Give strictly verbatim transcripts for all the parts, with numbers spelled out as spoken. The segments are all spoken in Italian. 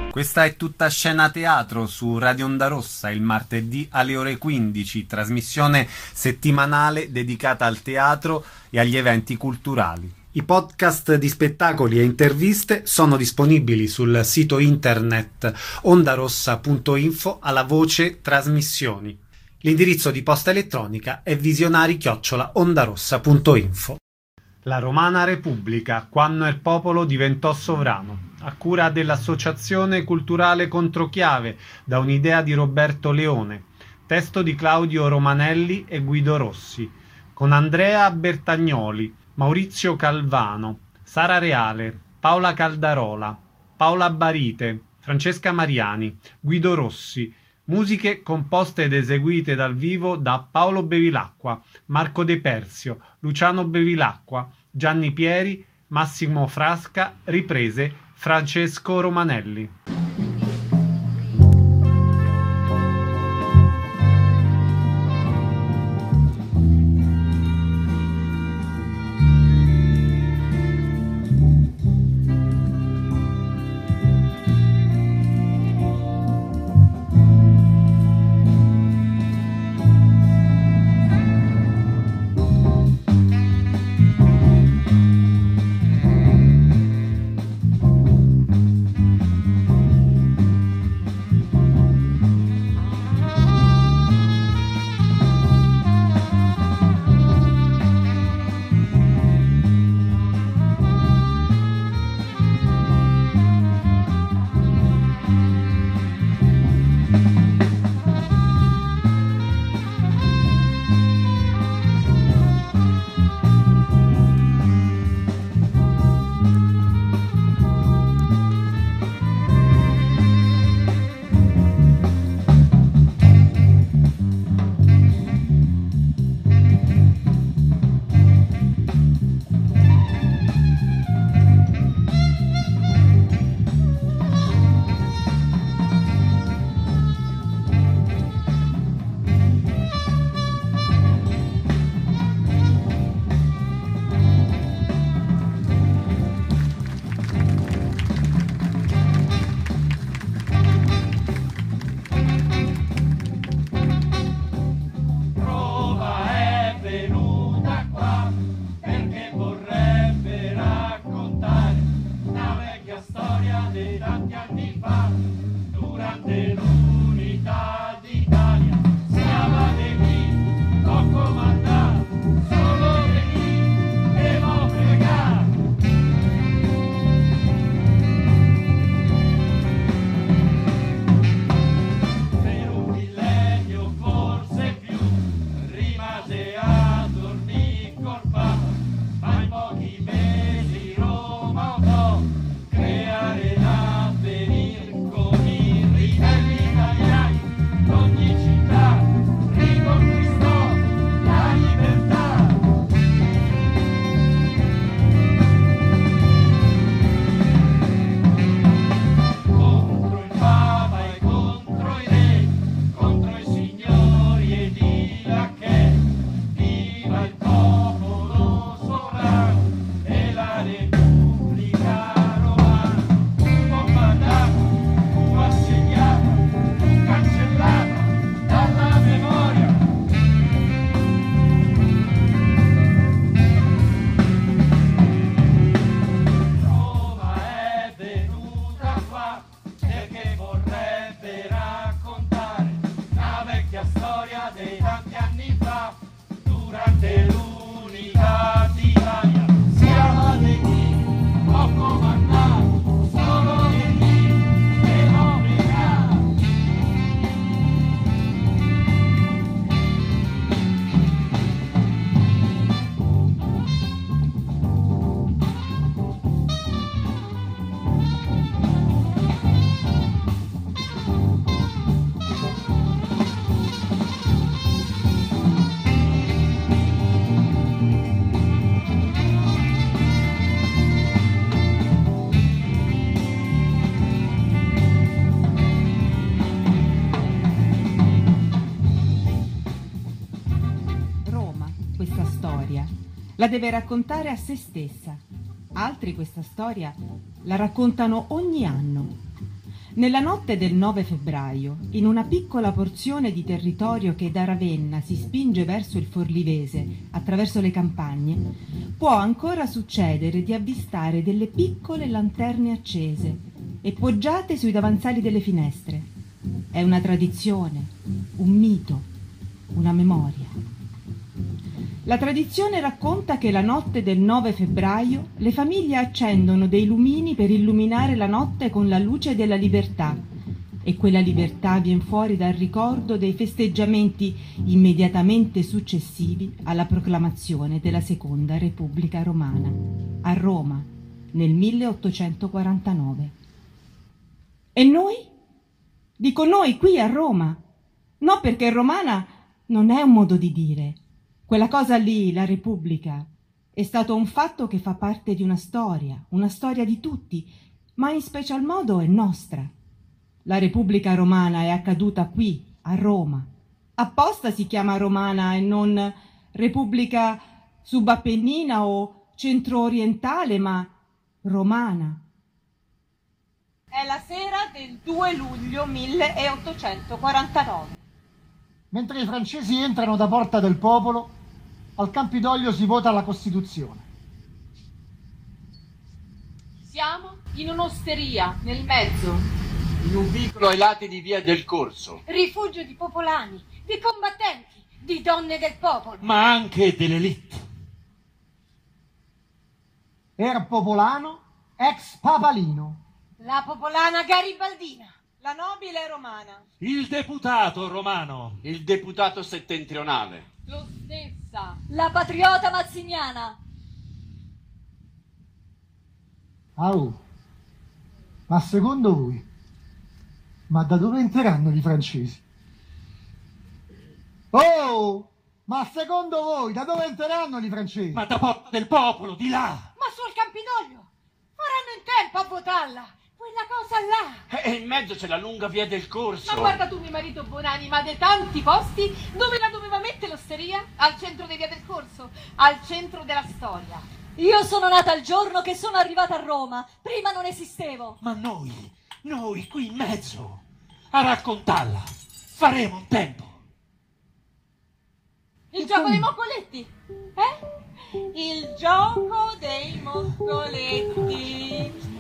Questa è Tutta Scena Teatro su Radio Onda Rossa il martedì alle ore quindici, trasmissione settimanale dedicata al teatro e agli eventi culturali. I podcast di spettacoli e interviste sono disponibili sul sito internet ondarossa punto info alla voce trasmissioni. L'indirizzo di posta elettronica è visionari chiocciola ondarossa punto info. La Romana Repubblica, quando il popolo diventò sovrano, a cura dell'Associazione Culturale Controchiave, da un'idea di Roberto Leone, testo di Claudio Romanelli e Guido Rossi, con Andrea Bertagnoli, Maurizio Calvano, Sara Reale, Paola Caldarola, Paola Barite, Francesca Mariani, Guido Rossi, musiche composte ed eseguite dal vivo da Paolo Bevilacqua, Marco De Persio, Luciano Bevilacqua, Gianni Pieri, Massimo Frasca, riprese Francesco Romanelli. la deve raccontare a se stessa. Altri questa storia la raccontano ogni anno. Nella notte del nove febbraio, in una piccola porzione di territorio che da Ravenna si spinge verso il Forlivese, attraverso le campagne, può ancora succedere di avvistare delle piccole lanterne accese e poggiate sui davanzali delle finestre. È una tradizione, un mito, una memoria. La tradizione racconta che la notte del nove febbraio le famiglie accendono dei lumini per illuminare la notte con la luce della libertà, e quella libertà viene fuori dal ricordo dei festeggiamenti immediatamente successivi alla proclamazione della Seconda Repubblica Romana, a Roma, nel milleottocentoquarantanove. E noi? Dico noi qui a Roma. No, perché romana non è un modo di dire. Quella cosa lì, la Repubblica, è stato un fatto che fa parte di una storia, una storia di tutti, ma in special modo è nostra. La Repubblica Romana è accaduta qui, a Roma. Apposta si chiama Romana e non Repubblica Subappennina o Centro-Orientale, ma Romana. È la sera del due luglio milleottocentoquarantanove. Mentre i francesi entrano da Porta del Popolo, al Campidoglio si vota la Costituzione. Siamo in un'osteria, nel mezzo. In un vicolo ai lati di Via del Corso. Rifugio di popolani, di combattenti, di donne del popolo. Ma anche dell'elite. Er Popolano, ex Papalino. La popolana garibaldina, la nobile romana. Il deputato romano. Il deputato settentrionale. Lo stessa. La patriota mazziniana. Ah, oh. Ma secondo voi, ma da dove entreranno i francesi? Oh, ma secondo voi da dove entreranno i francesi? Ma da Porta del Popolo, di là. Ma sul Campidoglio faranno in tempo a votarla. Quella cosa là! E in mezzo c'è la lunga Via del Corso. Ma guarda tu, mio marito buonanima, dei tanti posti dove la doveva mettere l'osteria? Al centro di Via del Corso, al centro della storia. Io sono nata il giorno che sono arrivata a Roma. Prima non esistevo. Ma noi, noi qui in mezzo, a raccontarla, faremo un tempo. Il gioco dei moccoletti, eh? Il gioco dei moccoletti.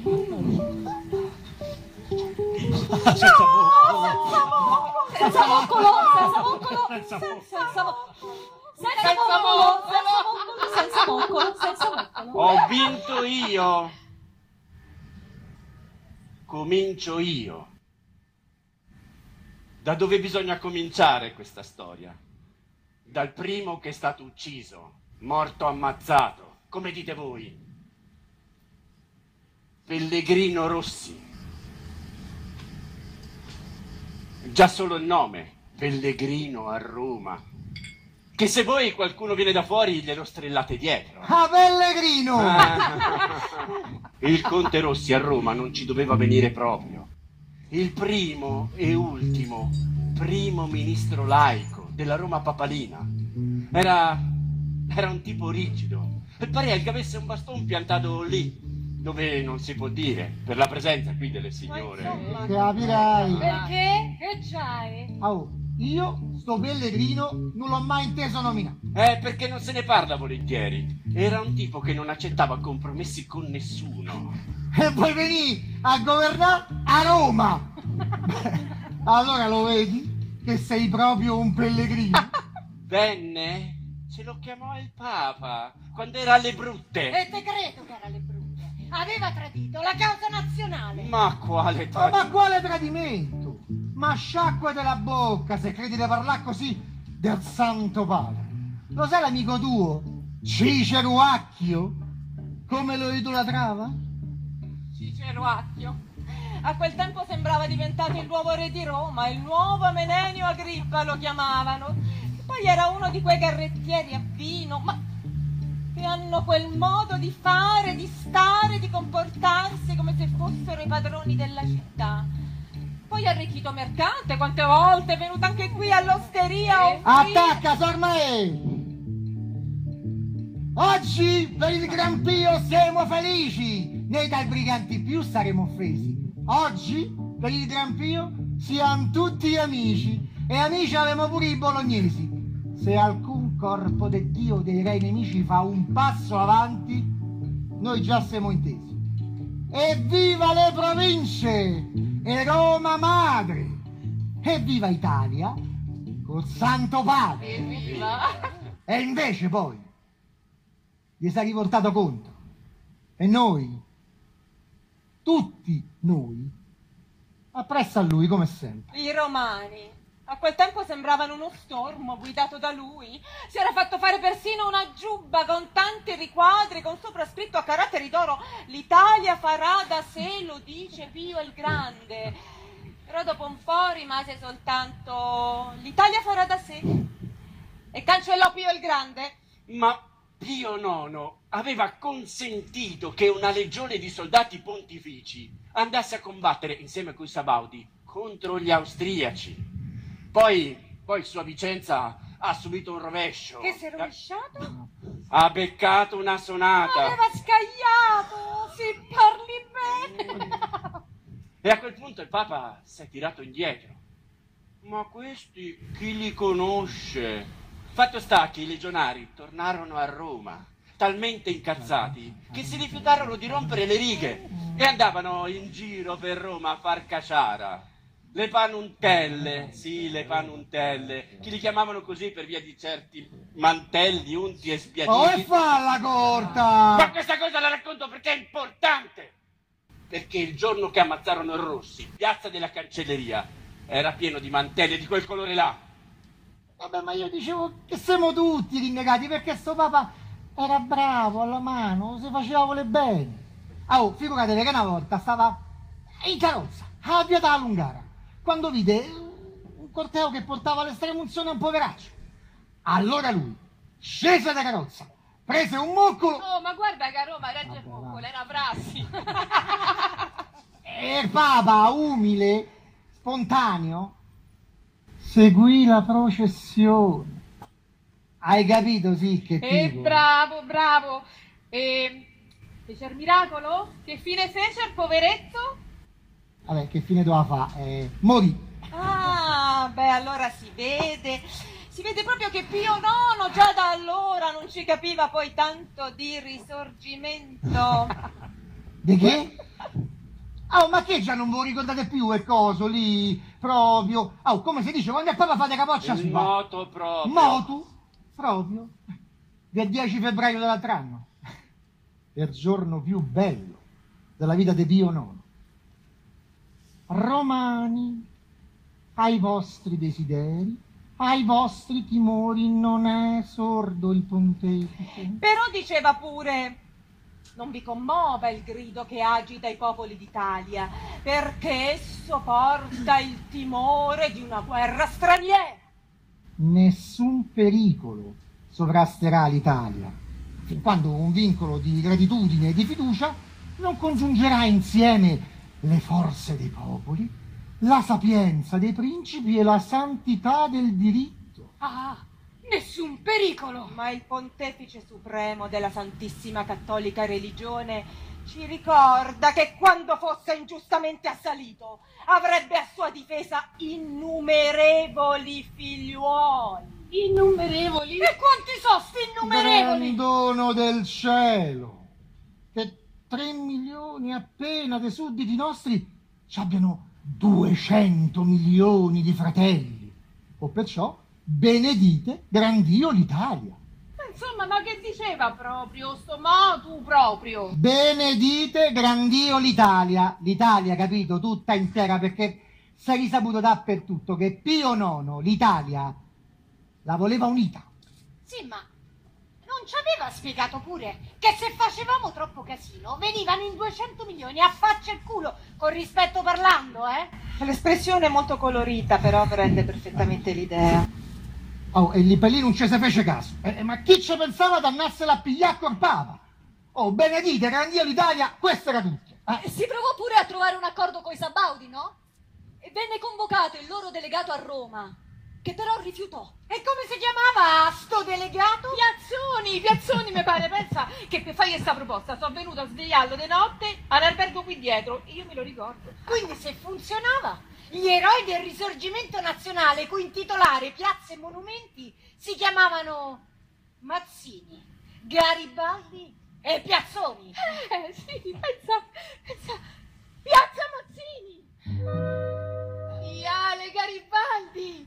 Senza moccolo. Senza moccolo, senza moccolo, Senza moccolo. senza moccolo, senza moccolo, senza moccolo, senza moccolo. Ho vinto io. Comincio io. Da dove bisogna cominciare questa storia? Dal primo che è stato ucciso, morto ammazzato, come dite voi. Pellegrino Rossi. Già solo il nome, Pellegrino a Roma. Che se voi qualcuno viene da fuori glielo strellate dietro. Ah, Pellegrino! Ah. Il conte Rossi a Roma non ci doveva venire proprio. Il primo e ultimo primo ministro laico della Roma papalina. Era, era un tipo rigido. E pareva che avesse un bastone piantato lì, dove non si può dire, per la presenza qui delle signore. Capirai. Perché? Che c'hai? Oh, io, sto Pellegrino, non l'ho mai inteso nominare. Eh, perché non se ne parla volentieri. Era un tipo che non accettava compromessi con nessuno. E poi venì a governare a Roma. Beh, allora lo vedi che sei proprio un pellegrino. Venne? Ce lo chiamò il Papa quando era alle brutte. E te credo che era le brutte. Aveva tradito la causa nazionale. Ma quale Oh, tradimento? ma quale tradimento? Ma sciacquate la bocca se credi di parlare così del Santo Padre. Lo sai l'amico tuo, Cicero Acchio, come lo idolatrava? Cicero Acchio. A quel tempo sembrava diventato il nuovo re di Roma, il nuovo Amenenio Agrippa lo chiamavano. Poi era uno di quei carrettieri a vino, ma che hanno quel modo di fare, di stare, di comportarsi come se fossero i padroni della città. Poi ha arricchito mercante, quante volte è venuto anche qui all'osteria. a offrire- Attacca, Sormae! Oggi per il Gran Pio siamo felici, noi dai briganti più saremo offesi. Oggi, per il Gran Pio, siamo tutti amici. E amici avevamo pure i bolognesi. Se alcun corpo del Dio dei re nemici fa un passo avanti, noi già siamo intesi. Evviva le province! E Roma madre! Evviva Italia! Col Santo Padre! Evviva! E invece poi gli si è riportato contro. E noi, tutti noi, appresso a lui come sempre. I romani. A quel tempo sembravano uno stormo guidato da lui. Si era fatto fare persino una giubba con tanti riquadri, con sopra scritto a caratteri d'oro: l'Italia farà da sé, lo dice Pio il Grande. Però dopo un po' rimase soltanto l'Italia farà da sé. E cancellò Pio il Grande. Ma Pio nono aveva consentito che una legione di soldati pontifici andasse a combattere insieme coi Sabaudi contro gli austriaci. Poi, poi Sua Vicenza ha subito un rovescio. Che si è rovesciato? Ha beccato una sonata. Aveva scagliato, si parli bene. E a quel punto il Papa si è tirato indietro. Ma questi chi li conosce? Fatto sta che i legionari tornarono a Roma, talmente incazzati che si rifiutarono di rompere le righe e andavano in giro per Roma a far caciara. Le panuntelle, sì, le panuntelle, che li chiamavano così per via di certi mantelli unti e sbiaditi. Oh, e falla corta! Ma questa cosa la racconto perché è importante! Perché il giorno che ammazzarono il Rossi, piazza della Cancelleria, era pieno di mantelli di quel colore là. Vabbè, ma io dicevo che siamo tutti rinnegati, perché sto Papa era bravo alla mano, si faceva voler bene. Ah, oh, figuratevi che una volta stava in carrozza, a via della Lungara, quando vide un corteo che portava all'estrema unzione a un poveraccio. Allora lui scese da carrozza, prese un moccolo. Oh, ma guarda che a Roma regge il moccolo, è una prassi. E il Papa, umile, spontaneo, seguì la processione. Hai capito, sì, che Eh, tipo? bravo, bravo. E fece il miracolo? Che fine fece il poveretto? Vabbè, che fine doveva fare? Eh, morì. Ah, beh, allora si vede, si vede proprio che Pio nono già da allora non ci capiva poi tanto di risorgimento. Di che? Oh, ma che già non ve lo ricordate più e coso lì, proprio? Oh, come si dice, quando il Papa fate capoccia Il su? moto proprio. Motu, proprio, del dieci febbraio dell'altro anno. Il giorno più bello della vita di Pio nono. Romani, ai vostri desideri, ai vostri timori non è sordo il pontefice. Però diceva pure: non vi commuova il grido che agita i popoli d'Italia, perché esso porta il timore di una guerra straniera. Nessun pericolo sovrasterà l'Italia, fin quando un vincolo di gratitudine e di fiducia non congiungerà insieme le forze dei popoli, la sapienza dei principi e la santità del diritto. Ah, nessun pericolo! Ma il Pontefice Supremo della Santissima Cattolica Religione ci ricorda che quando fosse ingiustamente assalito avrebbe a sua difesa innumerevoli figliuoli. Innumerevoli? E quanti sono sti innumerevoli? Gran dono del cielo, che tre milioni appena dei sudditi nostri ci abbiano duecento milioni di fratelli, o perciò benedite gran Dio l'Italia. Insomma, ma che diceva proprio sto motu proprio? Benedite gran Dio l'Italia, l'Italia, capito, tutta intera, perché si è risaputo dappertutto che Pio nono l'Italia la voleva unita. Sì, ma non ci aveva spiegato pure che se facevamo troppo casino venivano in duecento milioni a faccia e culo, con rispetto parlando, eh? L'espressione è molto colorita, però prende perfettamente l'idea. Oh, e lì per lì non ci si fece caso. Eh, ma chi ci pensava di andarsela a pigliare col Papa? Oh, benedite, gran Dio l'Italia, questo era tutto. Eh. Si provò pure a trovare un accordo coi Sabaudi, no? E venne convocato il loro delegato a Roma. che però rifiutò. E come si chiamava sto delegato? Piazzoni, Piazzoni mi pare, pensa che per fare questa proposta sono venuta a svegliarlo di notte all'albergo qui dietro, io me lo ricordo. Quindi se funzionava, gli eroi del risorgimento nazionale, cui intitolare piazze e monumenti, si chiamavano Mazzini, Garibaldi e Piazzoni. Eh sì, pensa, pensa, Piazza Mazzini, Viale Garibaldi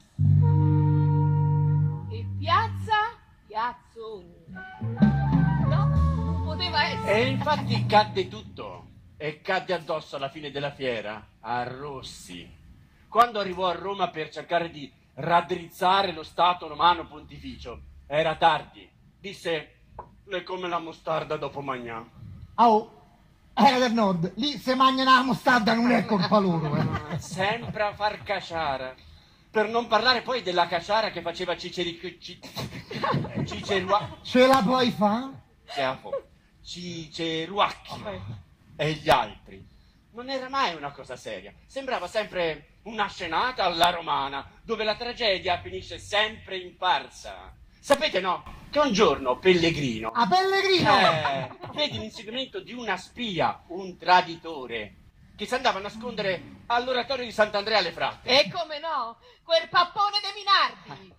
e Piazza Piazzoni. No, non poteva essere. E infatti cadde tutto, e cadde addosso alla fine della fiera a Rossi, quando arrivò a Roma per cercare di raddrizzare lo Stato romano pontificio. Era tardi, disse, è come la mostarda dopo magnà. Oh, era del nord, lì se mangiano la mostarda non è colpa loro, eh. Sempre a far caciara. Per non parlare poi della caciara che faceva Ciceric... Ci... Cicerua... Ce la puoi fare? Ciceruacchi e gli altri. Non era mai una cosa seria. Sembrava sempre una scenata alla romana, dove la tragedia finisce sempre in farsa. Sapete, no? Che un giorno Pellegrino... A Pellegrino! Eh, vedi l'inseguimento di una spia, un traditore, che si andava a nascondere all'oratorio di Sant'Andrea alle Fratte. E come no, quel pappone de Minardi.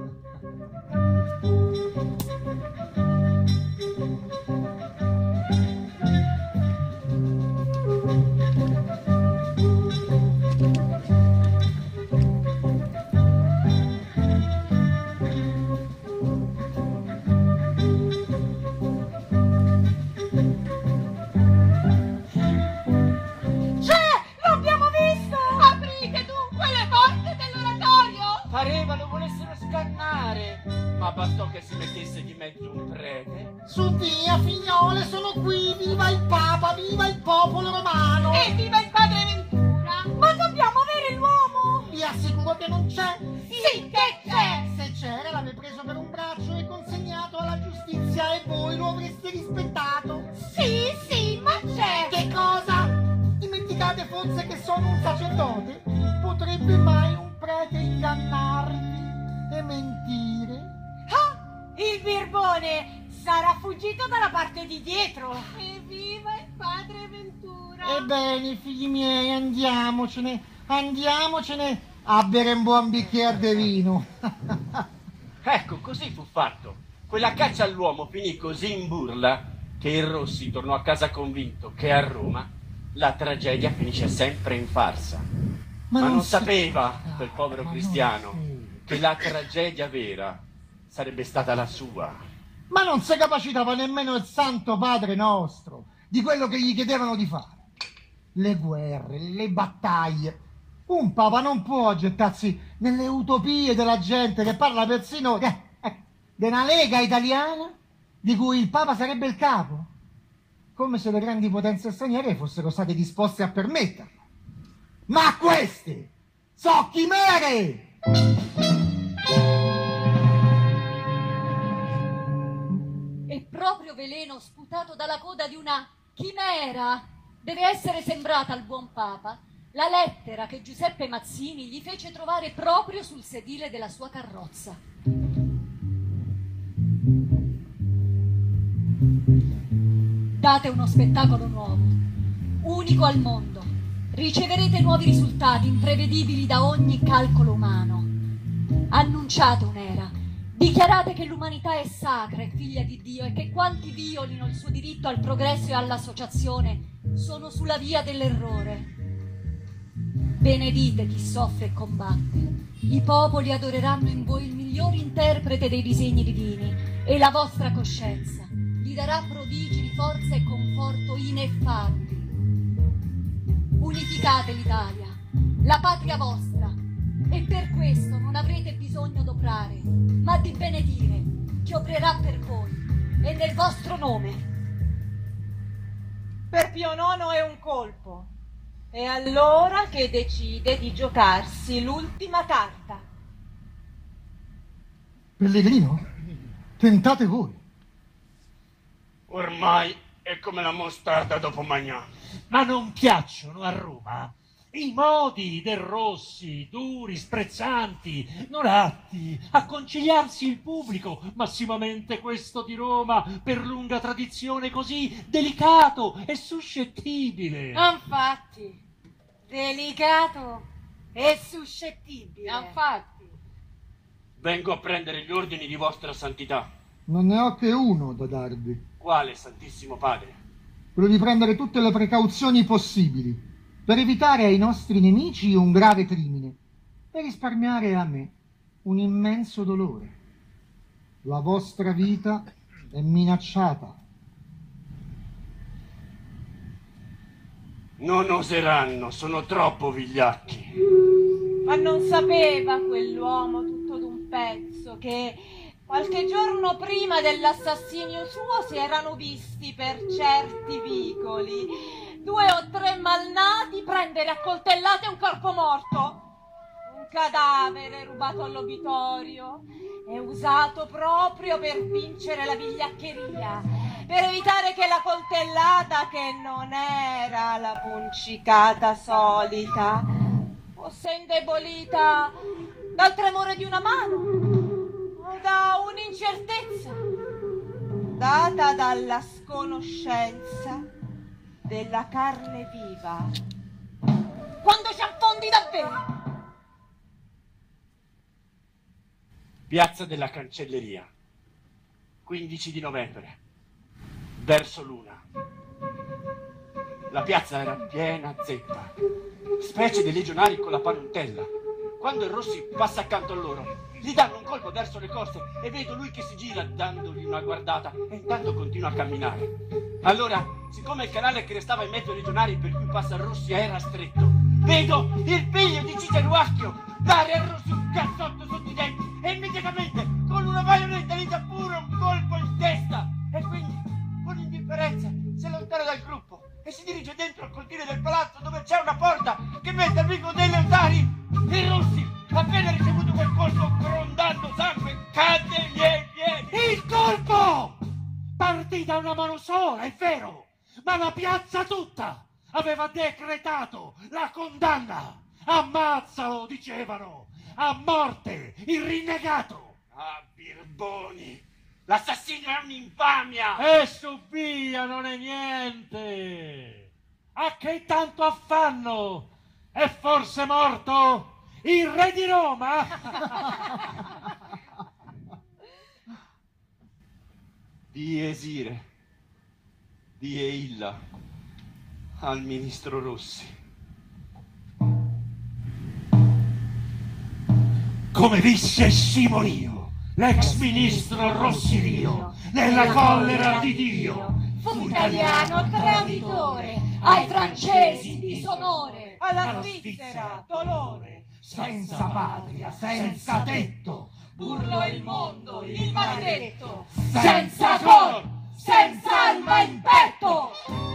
Pareva lo volessero scannare, ma bastò che si mettesse di mezzo un prete. Su via, figliole, sono qui, viva il Papa, viva il popolo romano! E viva il padre Ventura! Ma dobbiamo avere l'uomo! Vi assicuro che non c'è! Sì che c'è! Se c'era l'avrei preso per un braccio e consegnato alla giustizia e voi lo avreste rispettato! Sì, sì, ma c'è! Che cosa? Dimenticate forse che sono un sacerdote? Potrebbe mai un prete ingannarvi e mentire? Ah, il birbone sarà fuggito dalla parte di dietro! Evviva il padre Ventura! Ebbene, figli miei, andiamocene, andiamocene a bere un buon bicchiere di vino. Ecco, così fu fatto. Quella caccia all'uomo finì così in burla che il Rossi tornò a casa convinto che a Roma la tragedia finisce sempre in farsa. Ma, Ma non, non sapeva quel povero cristiano che la tragedia vera sarebbe stata la sua. Ma non si capacitava nemmeno il Santo Padre nostro di quello che gli chiedevano di fare. Le guerre, le battaglie. Un Papa non può gettarsi nelle utopie della gente che parla persino eh, eh, di una lega italiana di cui il Papa sarebbe il capo. Come se le grandi potenze straniere fossero state disposte a permetterlo. Ma queste sono chimere! E proprio veleno sputato dalla coda di una chimera deve essere sembrata al buon Papa la lettera che Giuseppe Mazzini gli fece trovare proprio sul sedile della sua carrozza. Date uno spettacolo nuovo, unico al mondo. Riceverete nuovi risultati imprevedibili da ogni calcolo umano. Annunciate un'era. Dichiarate che l'umanità è sacra e figlia di Dio e che quanti violino il suo diritto al progresso e all'associazione sono sulla via dell'errore. Benedite chi soffre e combatte. I popoli adoreranno in voi il miglior interprete dei disegni divini e la vostra coscienza gli darà prodigi di forza e conforto ineffabili. Unificate l'Italia, la patria vostra, e per questo non avrete bisogno d'obrare, ma di benedire chi opererà per voi e nel vostro nome. Per Pio nono è un colpo. È allora che decide di giocarsi l'ultima carta. Pellegrino, tentate voi. Ormai è come la mostarda dopo magnà. Ma non piacciono a Roma I modi del Rossi, duri, sprezzanti, non atti a conciliarsi il pubblico, massimamente questo di Roma, per lunga tradizione così delicato e suscettibile. Infatti, delicato e suscettibile. Infatti. Vengo a prendere gli ordini di vostra santità. Non ne ho che uno da darvi. Quale, Santissimo Padre? Quello di prendere tutte le precauzioni possibili per evitare ai nostri nemici un grave crimine e risparmiare a me un immenso dolore. La vostra vita è minacciata. Non oseranno, sono troppo vigliacchi. Ma non sapeva quell'uomo tutto d'un pezzo che qualche giorno prima dell'assassinio suo si erano visti per certi vicoli due o tre malnati prendere a coltellate un corpo morto, un cadavere rubato all'obitorio e usato proprio per vincere la vigliaccheria, per evitare che la coltellata, che non era la puncicata solita, fosse indebolita dal tremore di una mano o da un'incertezza data dalla sconoscenza della carne viva quando ci affondi davvero. Piazza della Cancelleria, quindici di novembre, verso l'una. La piazza era piena zeppa, specie dei legionari con la panuntella. Quando il Rossi passa accanto a loro, gli danno un colpo verso le cosce e vedo lui che si gira dandogli una guardata e intanto continua a camminare. Allora, siccome il canale che restava in mezzo ai legionari per cui passa il Rossi era stretto, vedo il figlio di Ciceruacchio dare al Rossi un cazzotto sotto i denti e immediatamente con una baionetta gli dà pure un colpo in testa e quindi con indifferenza si allontana dal gruppo e si dirige dentro al cortile del palazzo dove c'è una porta che mette al vico dei leontari. Il Rossi, appena ricevuto quel colpo grondando sangue, cade ai miei piedi. Il colpo partì da una mano sola, è vero, ma la piazza tutta aveva decretato la condanna. Ammazzalo, dicevano, a morte il rinnegato. Ah, birboni, l'assassino è un'infamia. E su via, non è niente. A che tanto affanno? È forse morto il re di Roma? Di Esire, di Eilla, al ministro Rossi. Come visse Simorio, l'ex ministro Rossi Dio, nella collera di Dio, Fu italiano traditore, ai francesi disonore, Alla Svizzera dolore, senza patria, senza tetto, burlò il mondo, il maledetto, senza cor, senza alma in petto.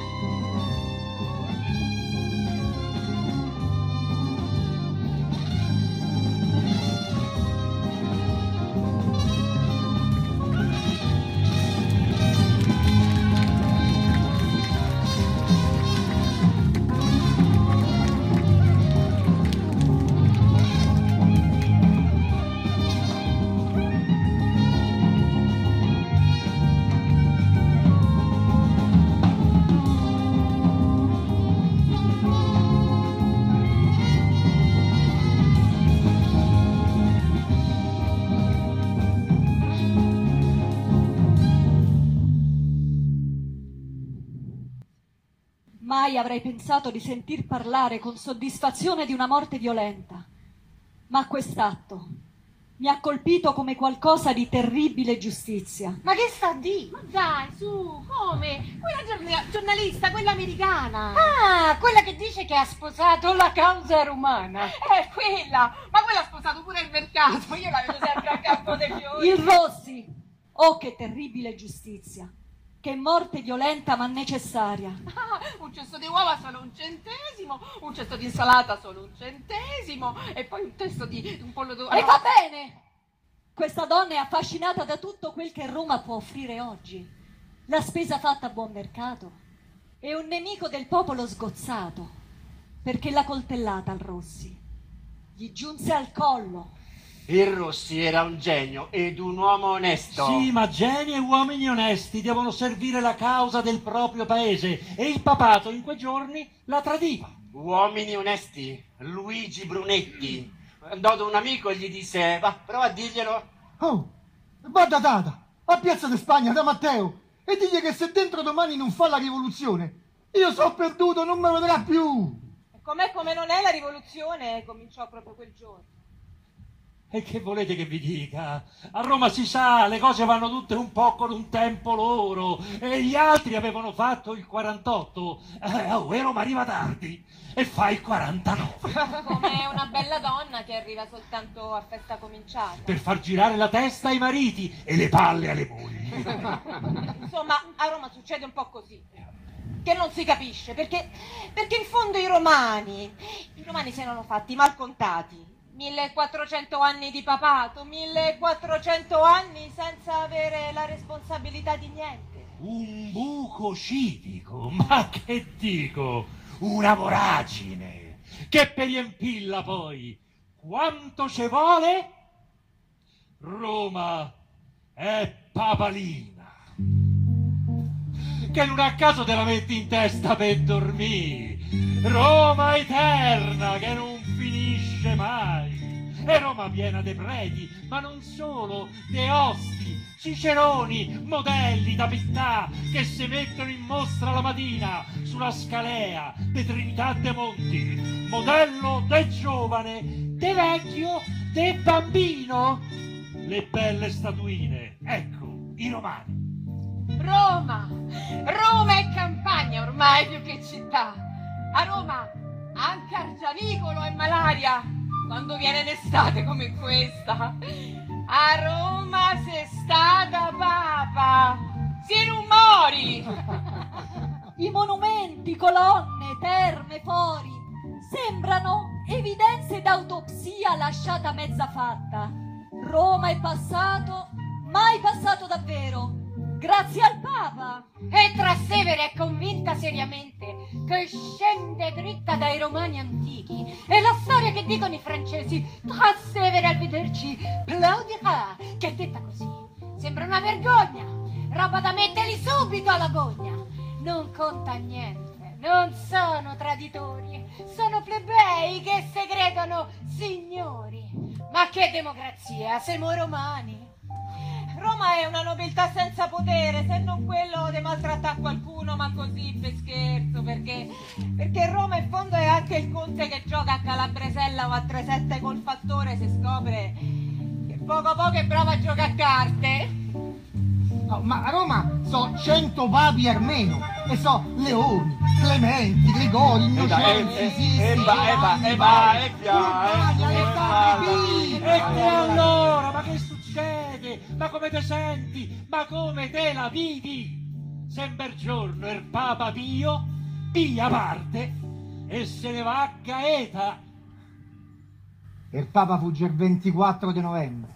Mai avrei pensato di sentir parlare con soddisfazione di una morte violenta, ma quest'atto mi ha colpito come qualcosa di terribile giustizia. Ma che sta di? Ma dai, su, come? Quella giorn- giornalista, quella americana. Ah, quella che dice che ha sposato la causa romana. È quella, ma quella ha sposato pure il mercato, io la vedo sempre a campo dei fiori. Il Rossi, oh che terribile giustizia, che morte violenta ma necessaria. Ah, un cesto di uova solo un centesimo, un cesto di insalata solo un centesimo e poi un cesto di un pollo d'uovo. E va bene! Questa donna è affascinata da tutto quel che Roma può offrire oggi. La spesa fatta a buon mercato e un nemico del popolo sgozzato. perché la coltellata al Rossi gli giunse al collo. Il Rossi era un genio ed un uomo onesto. Sì, ma geni e uomini onesti devono servire la causa del proprio paese e il papato in quei giorni la tradiva. Uomini onesti? Luigi Brunetti. Andò da un amico e gli disse: va, prova a dirglielo. Oh, vada Tata, a Piazza di Spagna da Matteo e digli che se dentro domani non fa la rivoluzione, io so perduto, non me lo vedrà più. Com'è come non è, la rivoluzione cominciò proprio quel giorno. E che volete che vi dica? A Roma si sa, le cose vanno tutte un po' con un tempo loro e gli altri avevano fatto il quarantotto eh, oh, e Roma arriva tardi e fa il quarantanove. Come una bella donna che arriva soltanto a festa cominciata. Per far girare la testa ai mariti e le palle alle mogli. Insomma, a Roma succede un po' così, che non si capisce, perché, perché in fondo i romani, i romani si erano fatti mal contati. millequattrocento anni di papato, millequattrocento anni senza avere la responsabilità di niente. Un buco civico, ma che dico, una voragine, che per riempilla poi, quanto ci vuole? Roma è papalina, che non a caso te la metti in testa per dormire, Roma eterna che non finisce mai. E Roma piena de preti, ma non solo, de osti, ciceroni, modelli da pittà che si mettono in mostra la mattina sulla scalea de Trinità de Monti, modello de giovane, de vecchio, de bambino, le belle statuine, ecco, i romani. Roma! Roma è campagna ormai più che città. A Roma anche Argianicolo è malaria quando viene l'estate come questa. A Roma sei stata papa, se non mori. I monumenti, colonne, terme, fori sembrano evidenze d'autopsia lasciata mezza fatta. Roma è passato, mai passato davvero, grazie al Papa. E Trastevere è convinta seriamente che scende dritta dai romani antichi. E la storia che dicono i francesi, Trastevere al vederci plaudirà, che è detta così, sembra una vergogna, roba da metterli subito alla gogna. Non conta niente, non sono traditori, sono plebei che si credono signori. Ma che democrazia, siamo romani. Roma è una nobiltà senza potere, se non quello di maltrattare qualcuno, ma così per scherzo, perché, perché Roma in fondo è anche il conte che gioca a Calabresella o a tre sette col fattore se scopre che poco poco è bravo a giocare a carte. No, ma a Roma so cento papi almeno e so Leoni, Clementi, Gregori, Innocenzi, Sisti, e va, e va, e va, e Urbania, e Alessandri, E che allora, ma che succede? Ma come te senti? Ma come te la vivi? Sembra giorno il Papa Pio piglia parte e se ne va a Gaeta. E il Papa fugge il ventiquattro di novembre.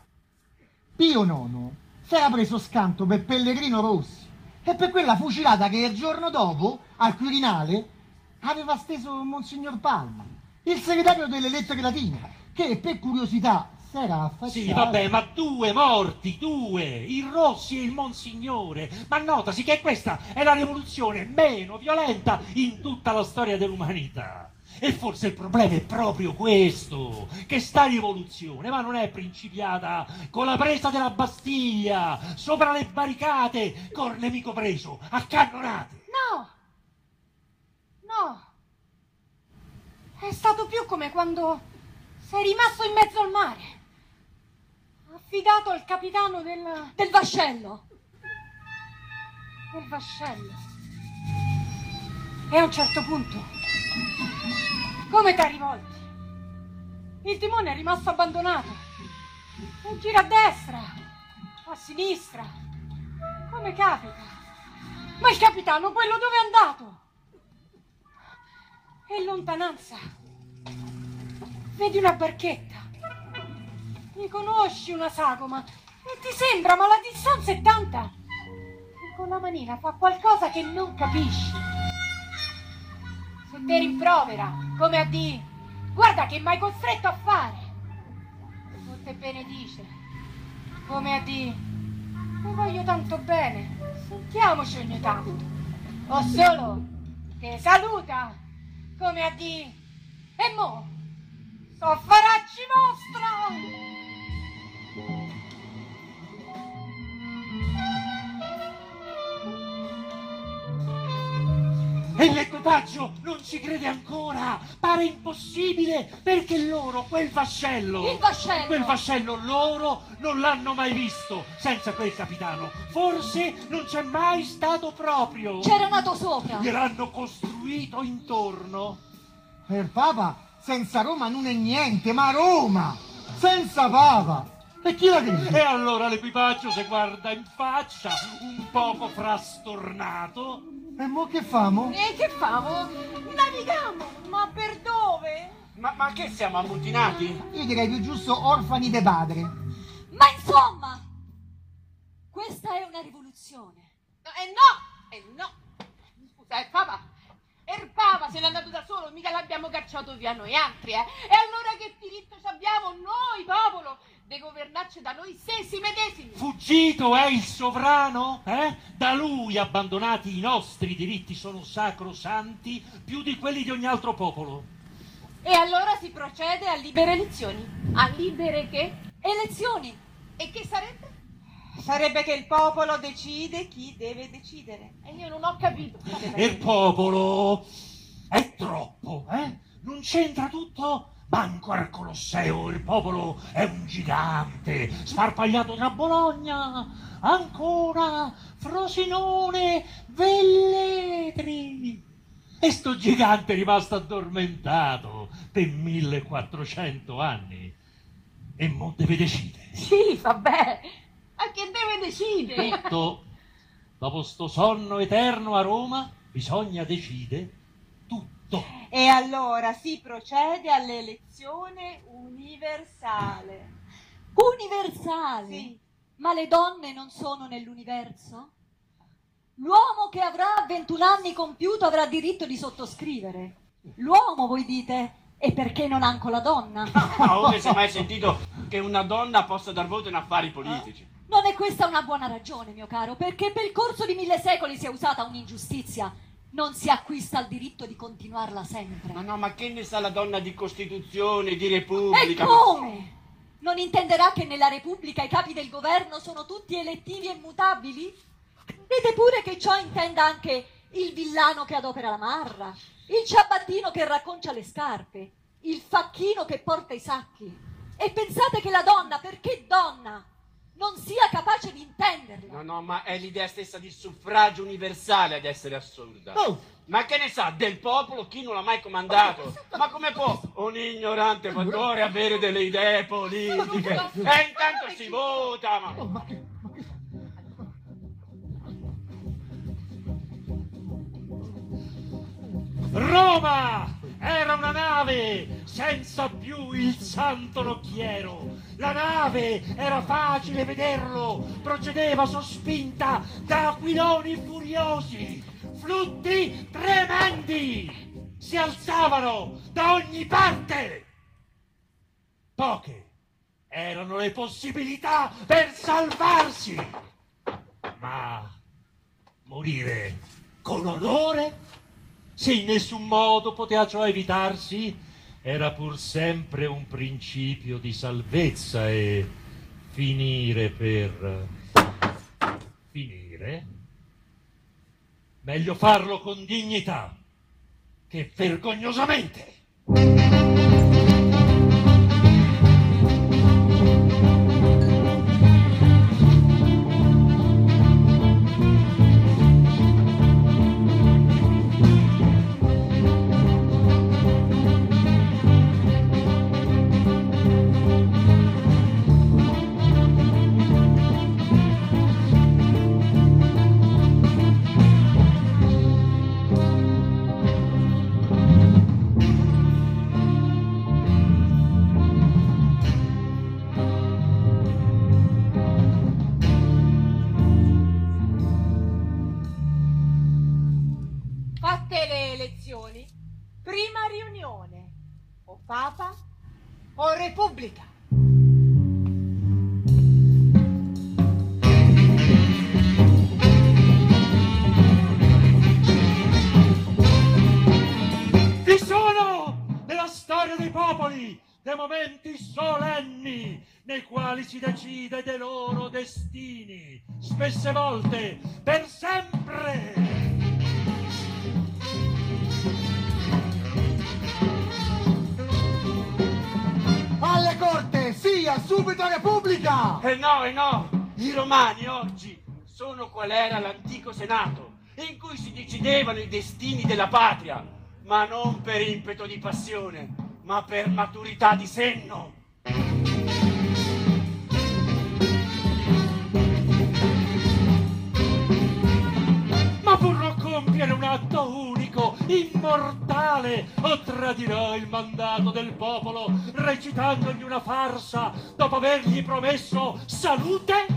Pio nono si era preso scanto per Pellegrino Rossi e per quella fucilata che il giorno dopo, al Quirinale, aveva steso Monsignor Palma, il segretario delle lettere latine, che per curiosità si era affacciato. Sì, vabbè, ma due morti, due, il Rossi e il Monsignore. Ma notasi che questa è la rivoluzione meno violenta in tutta la storia dell'umanità. E forse il problema è proprio questo, che sta rivoluzione, ma non è principiata con la presa della Bastiglia, sopra le barricate, col nemico preso, a cannonate. No, no, è stato più come quando sei rimasto in mezzo al mare, affidato al capitano del, Del vascello. del vascello. E a un certo punto, come t'hai rivolti? Il timone è rimasto abbandonato. E gira a destra, a sinistra, come capita. Ma il capitano, quello dove è andato? E in lontananza vedi una barchetta. Riconosci una sagoma e ti sembra, ma la distanza è tanta che con la manina fa qualcosa che non capisci. Se te rimprovera come a dire, guarda che m'hai costretto a fare. O te benedice, come a dire, mi voglio tanto bene, sentiamoci ogni tanto. O solo che saluta, come a dire, e mo, soffaracci vostro! E l'equipaggio non ci crede ancora, pare impossibile, perché loro quel vascello, Il vascello! quel vascello loro non l'hanno mai visto senza quel capitano, forse non c'è mai stato proprio. C'era nato sopra. Gliel'hanno costruito intorno. Per Papa senza Roma non è niente, ma Roma senza Papa. E chi la crede? E allora l'equipaggio si guarda in faccia, un poco frastornato. E mo che famo? E che famo? Navigamo! Ma per dove? Ma, ma che siamo ammutinati? Io direi più giusto orfani de padre. Ma insomma, questa è una rivoluzione. E no! E no! Scusa, è Papa! E il Papa se n'è andato da solo, mica l'abbiamo cacciato via noi altri, eh! E allora che diritto abbiamo noi, popolo, di governarci da noi stessi medesimi? Fuggito è il sovrano? Eh? Da lui abbandonati i nostri diritti sono sacrosanti più di quelli di ogni altro popolo. E allora si procede a libere elezioni. A libere che? Elezioni. E che sarebbe? Sarebbe che il popolo decide chi deve decidere. E io non ho capito. E il popolo è troppo, eh? Non c'entra tutto? Manco al Colosseo il popolo è un gigante, sparpagliato tra Bologna, Ancona, Frosinone, Velletri. E sto gigante è rimasto addormentato per millequattrocento anni. E mo deve decidere. Sì, vabbè. Ma che deve decidere? Tutto. Dopo sto sonno eterno a Roma, bisogna decidere tutto. E allora si procede all'elezione universale. Universale? Sì. Ma le donne non sono nell'universo? L'uomo che avrà ventuno anni compiuto avrà diritto di sottoscrivere. L'uomo, voi dite, e perché non anche la donna? Ma non si è mai sentito che una donna possa dar voto in affari politici? Non è questa una buona ragione, mio caro, perché per il corso di mille secoli si è usata un'ingiustizia. Non si acquista il diritto di continuarla sempre. Ma no, ma che ne sa la donna di Costituzione, di E Repubblica? come? Non intenderà che nella Repubblica i capi del governo sono tutti elettivi e immutabili? Vede pure che ciò intenda anche il villano che adopera la marra, il ciabattino che racconcia le scarpe, il facchino che porta i sacchi. E pensate che la donna, perché donna, non sia capace di intenderla? No, no, ma è l'idea stessa di suffragio universale ad essere assurda. Oh. Ma che ne sa del popolo chi non l'ha mai comandato? Ma come può un ignorante fattore avere delle idee politiche? E intanto si vota, ma... Oh, ma che... ma che... Roma era una nave senza più il santo nocchiero. La nave era facile vederlo, procedeva sospinta da aquiloni furiosi, flutti tremendi si alzavano da ogni parte. Poche erano le possibilità per salvarsi, ma morire con onore, se in nessun modo poteva ciò evitarsi, era pur sempre un principio di salvezza, e finire per finire, meglio farlo con dignità che vergognosamente. Papa o Repubblica? Vi sono nella storia dei popoli dei momenti solenni nei quali si decide dei loro destini, spesse volte per sempre. Alle corte, sia subito Repubblica! E no, e no, i romani oggi sono qual era l'antico Senato, in cui si decidevano i destini della patria, ma non per impeto di passione, ma per maturità di senno. Ma vorrò compiere un atto unico, immortale, o tradirò il mandato del popolo recitandogli una farsa dopo avergli promesso salute?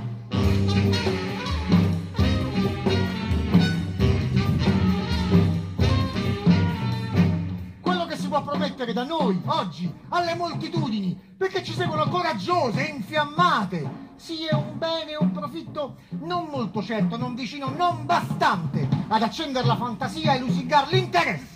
Quello che si può promettere da noi, oggi, alle moltitudini, perché ci seguono coraggiose, infiammate, sia un bene e un profitto non molto certo, non vicino, non bastante ad accendere la fantasia e lusingar l'interesse.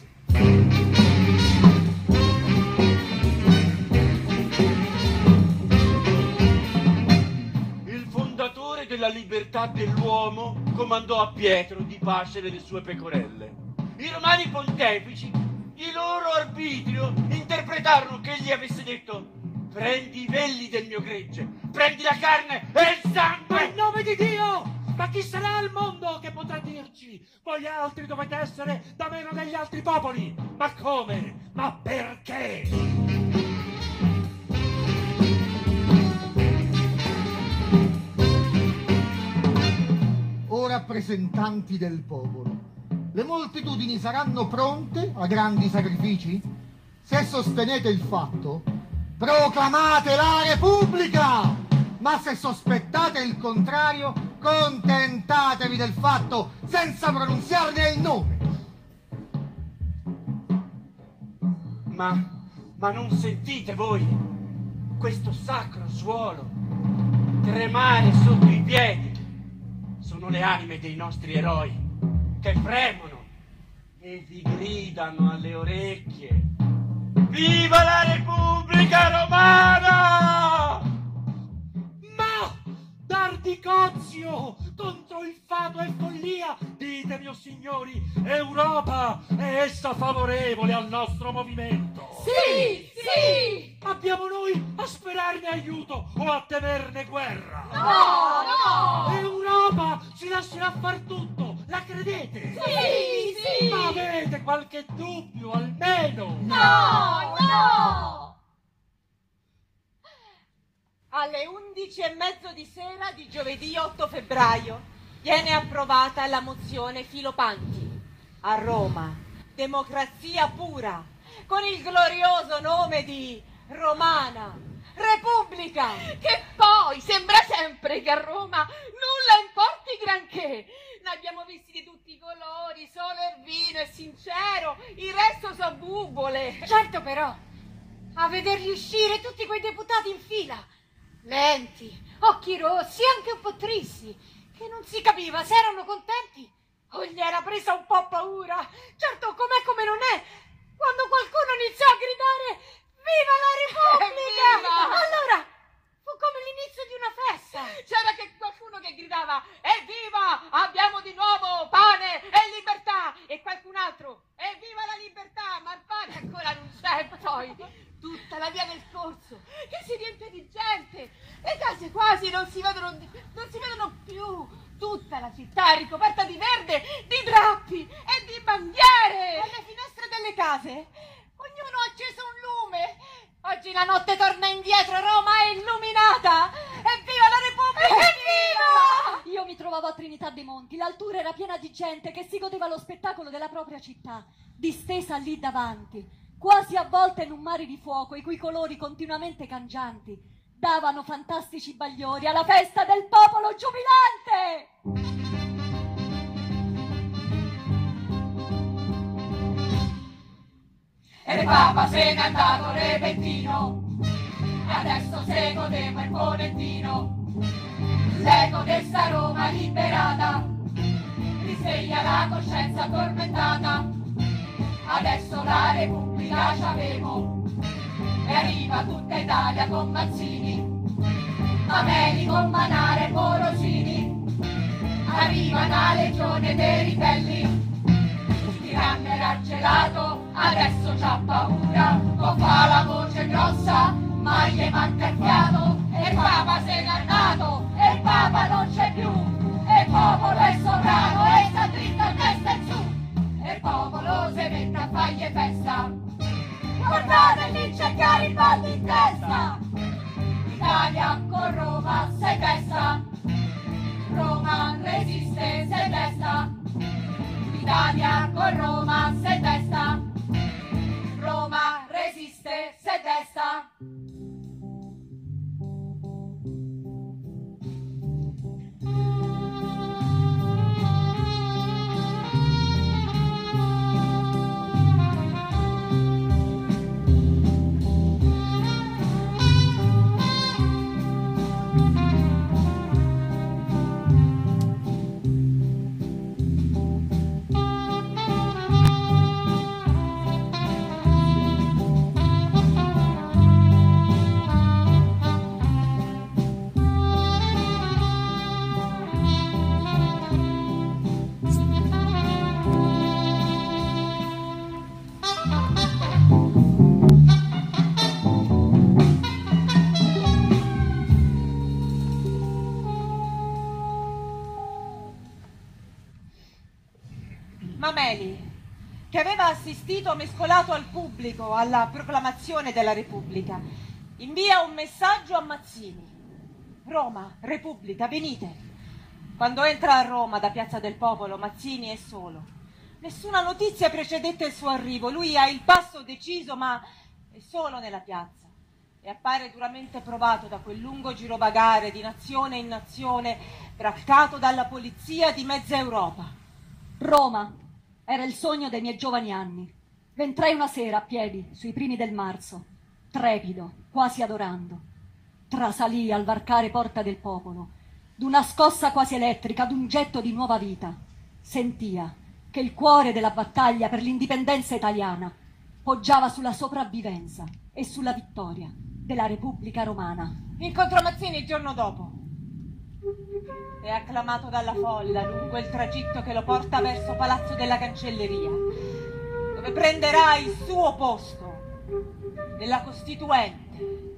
Il fondatore della libertà dell'uomo comandò a Pietro di pascere le sue pecorelle. I romani pontefici, di loro arbitrio, interpretarono che egli avesse detto: prendi i velli del mio gregge, prendi la carne e il sangue! Ma in nome di Dio! Ma chi sarà al mondo che potrà dirci? Voi altri dovete essere da meno degli altri popoli! Ma come? Ma perché? O rappresentanti del popolo, le moltitudini saranno pronte a grandi sacrifici? Se sostenete il fatto, proclamate la Repubblica! Ma se sospettate il contrario, contentatevi del fatto senza pronunziarne il nome. Ma, ma non sentite voi questo sacro suolo tremare sotto i piedi? Sono le anime dei nostri eroi che fremono e vi gridano alle orecchie: viva la Repubblica Romana! Ma d'ardicozio contro il fato e follia, ditemi, o signori, Europa è essa favorevole al nostro movimento? Sì, sì! Abbiamo noi a sperarne aiuto o a temerne guerra? No, no! Europa si lascerà far tutto, la credete? Sì, sì! Ma avete qualche dubbio almeno? No, no! Alle undici e mezzo di sera di giovedì otto febbraio viene approvata la mozione Filopanti. A Roma, democrazia pura, con il glorioso nome di Romana Repubblica. Che poi sembra sempre che a Roma nulla importi granché. Ne abbiamo visti di tutti i colori, solo Ervino è sincero, il resto so bubole. Certo però, a vederli uscire tutti quei deputati in fila, lenti, occhi rossi, anche un po' tristi, che non si capiva se erano contenti o gli era presa un po' paura. Certo, com'è come non è, quando qualcuno iniziò a gridare viva la Repubblica! Evviva! Allora fu come l'inizio di una festa. C'era che qualcuno che gridava evviva, abbiamo di nuovo pane e libertà, e qualcun altro evviva la libertà, ma il pane ancora non c'è. Poi tutta la via del Corso che si riempie di gente, le case quasi non si vedono, non si vedono più, tutta la città è ricoperta di verde, di drappi e di bandiere. Alle finestre delle case ognuno ha acceso un lume. Oggi la notte torna indietro, Roma è illuminata. Evviva la Repubblica! Evviva! Io mi trovavo a Trinità dei Monti, l'altura era piena di gente che si godeva lo spettacolo della propria città, distesa lì davanti, quasi avvolta in un mare di fuoco i cui colori continuamente cangianti davano fantastici bagliori alla festa del popolo giubilante. e il Papa se n'è andato repentino, adesso se godeva il Ponentino, l'eco di sta Roma liberata, risveglia la coscienza tormentata, adesso la Repubblica c'avevo, e arriva tutta Italia con Mazzini, Mameli con Manare e Morosini, arriva una legione dei ribelli, Grande era gelato, adesso c'ha paura, o fa la voce grossa, ma gli manca il fiato, e il Papa se n'è andato, e il Papa non c'è più, e il popolo è sovrano, e sta dritto a testa in su, e il popolo si mette a fargli festa. Guardate lì c'è Garibaldi in testa, Italia con Roma sei testa, Roma resiste sei testa, Italia con Roma sei testa, Roma resiste sei testa. Mameli, che aveva assistito mescolato al pubblico alla proclamazione della Repubblica, invia un messaggio a Mazzini. Roma, Repubblica, venite. Quando entra a Roma da Piazza del Popolo, Mazzini è solo. Nessuna notizia precedette il suo arrivo. Lui ha il passo deciso, ma è solo nella piazza e appare duramente provato da quel lungo girovagare di nazione in nazione, braccato dalla polizia di mezza Europa. Roma era il sogno dei miei giovani anni. V'entrai una sera a piedi, sui primi del marzo, trepido, quasi adorando. Trasalì al varcare Porta del Popolo, d'una scossa quasi elettrica, d'un getto di nuova vita. Sentia che il cuore della battaglia per l'indipendenza italiana poggiava sulla sopravvivenza e sulla vittoria della Repubblica Romana. Incontrò Mazzini il giorno dopo. È acclamato dalla folla lungo il tragitto che lo porta verso Palazzo della Cancelleria, dove prenderà il suo posto nella Costituente.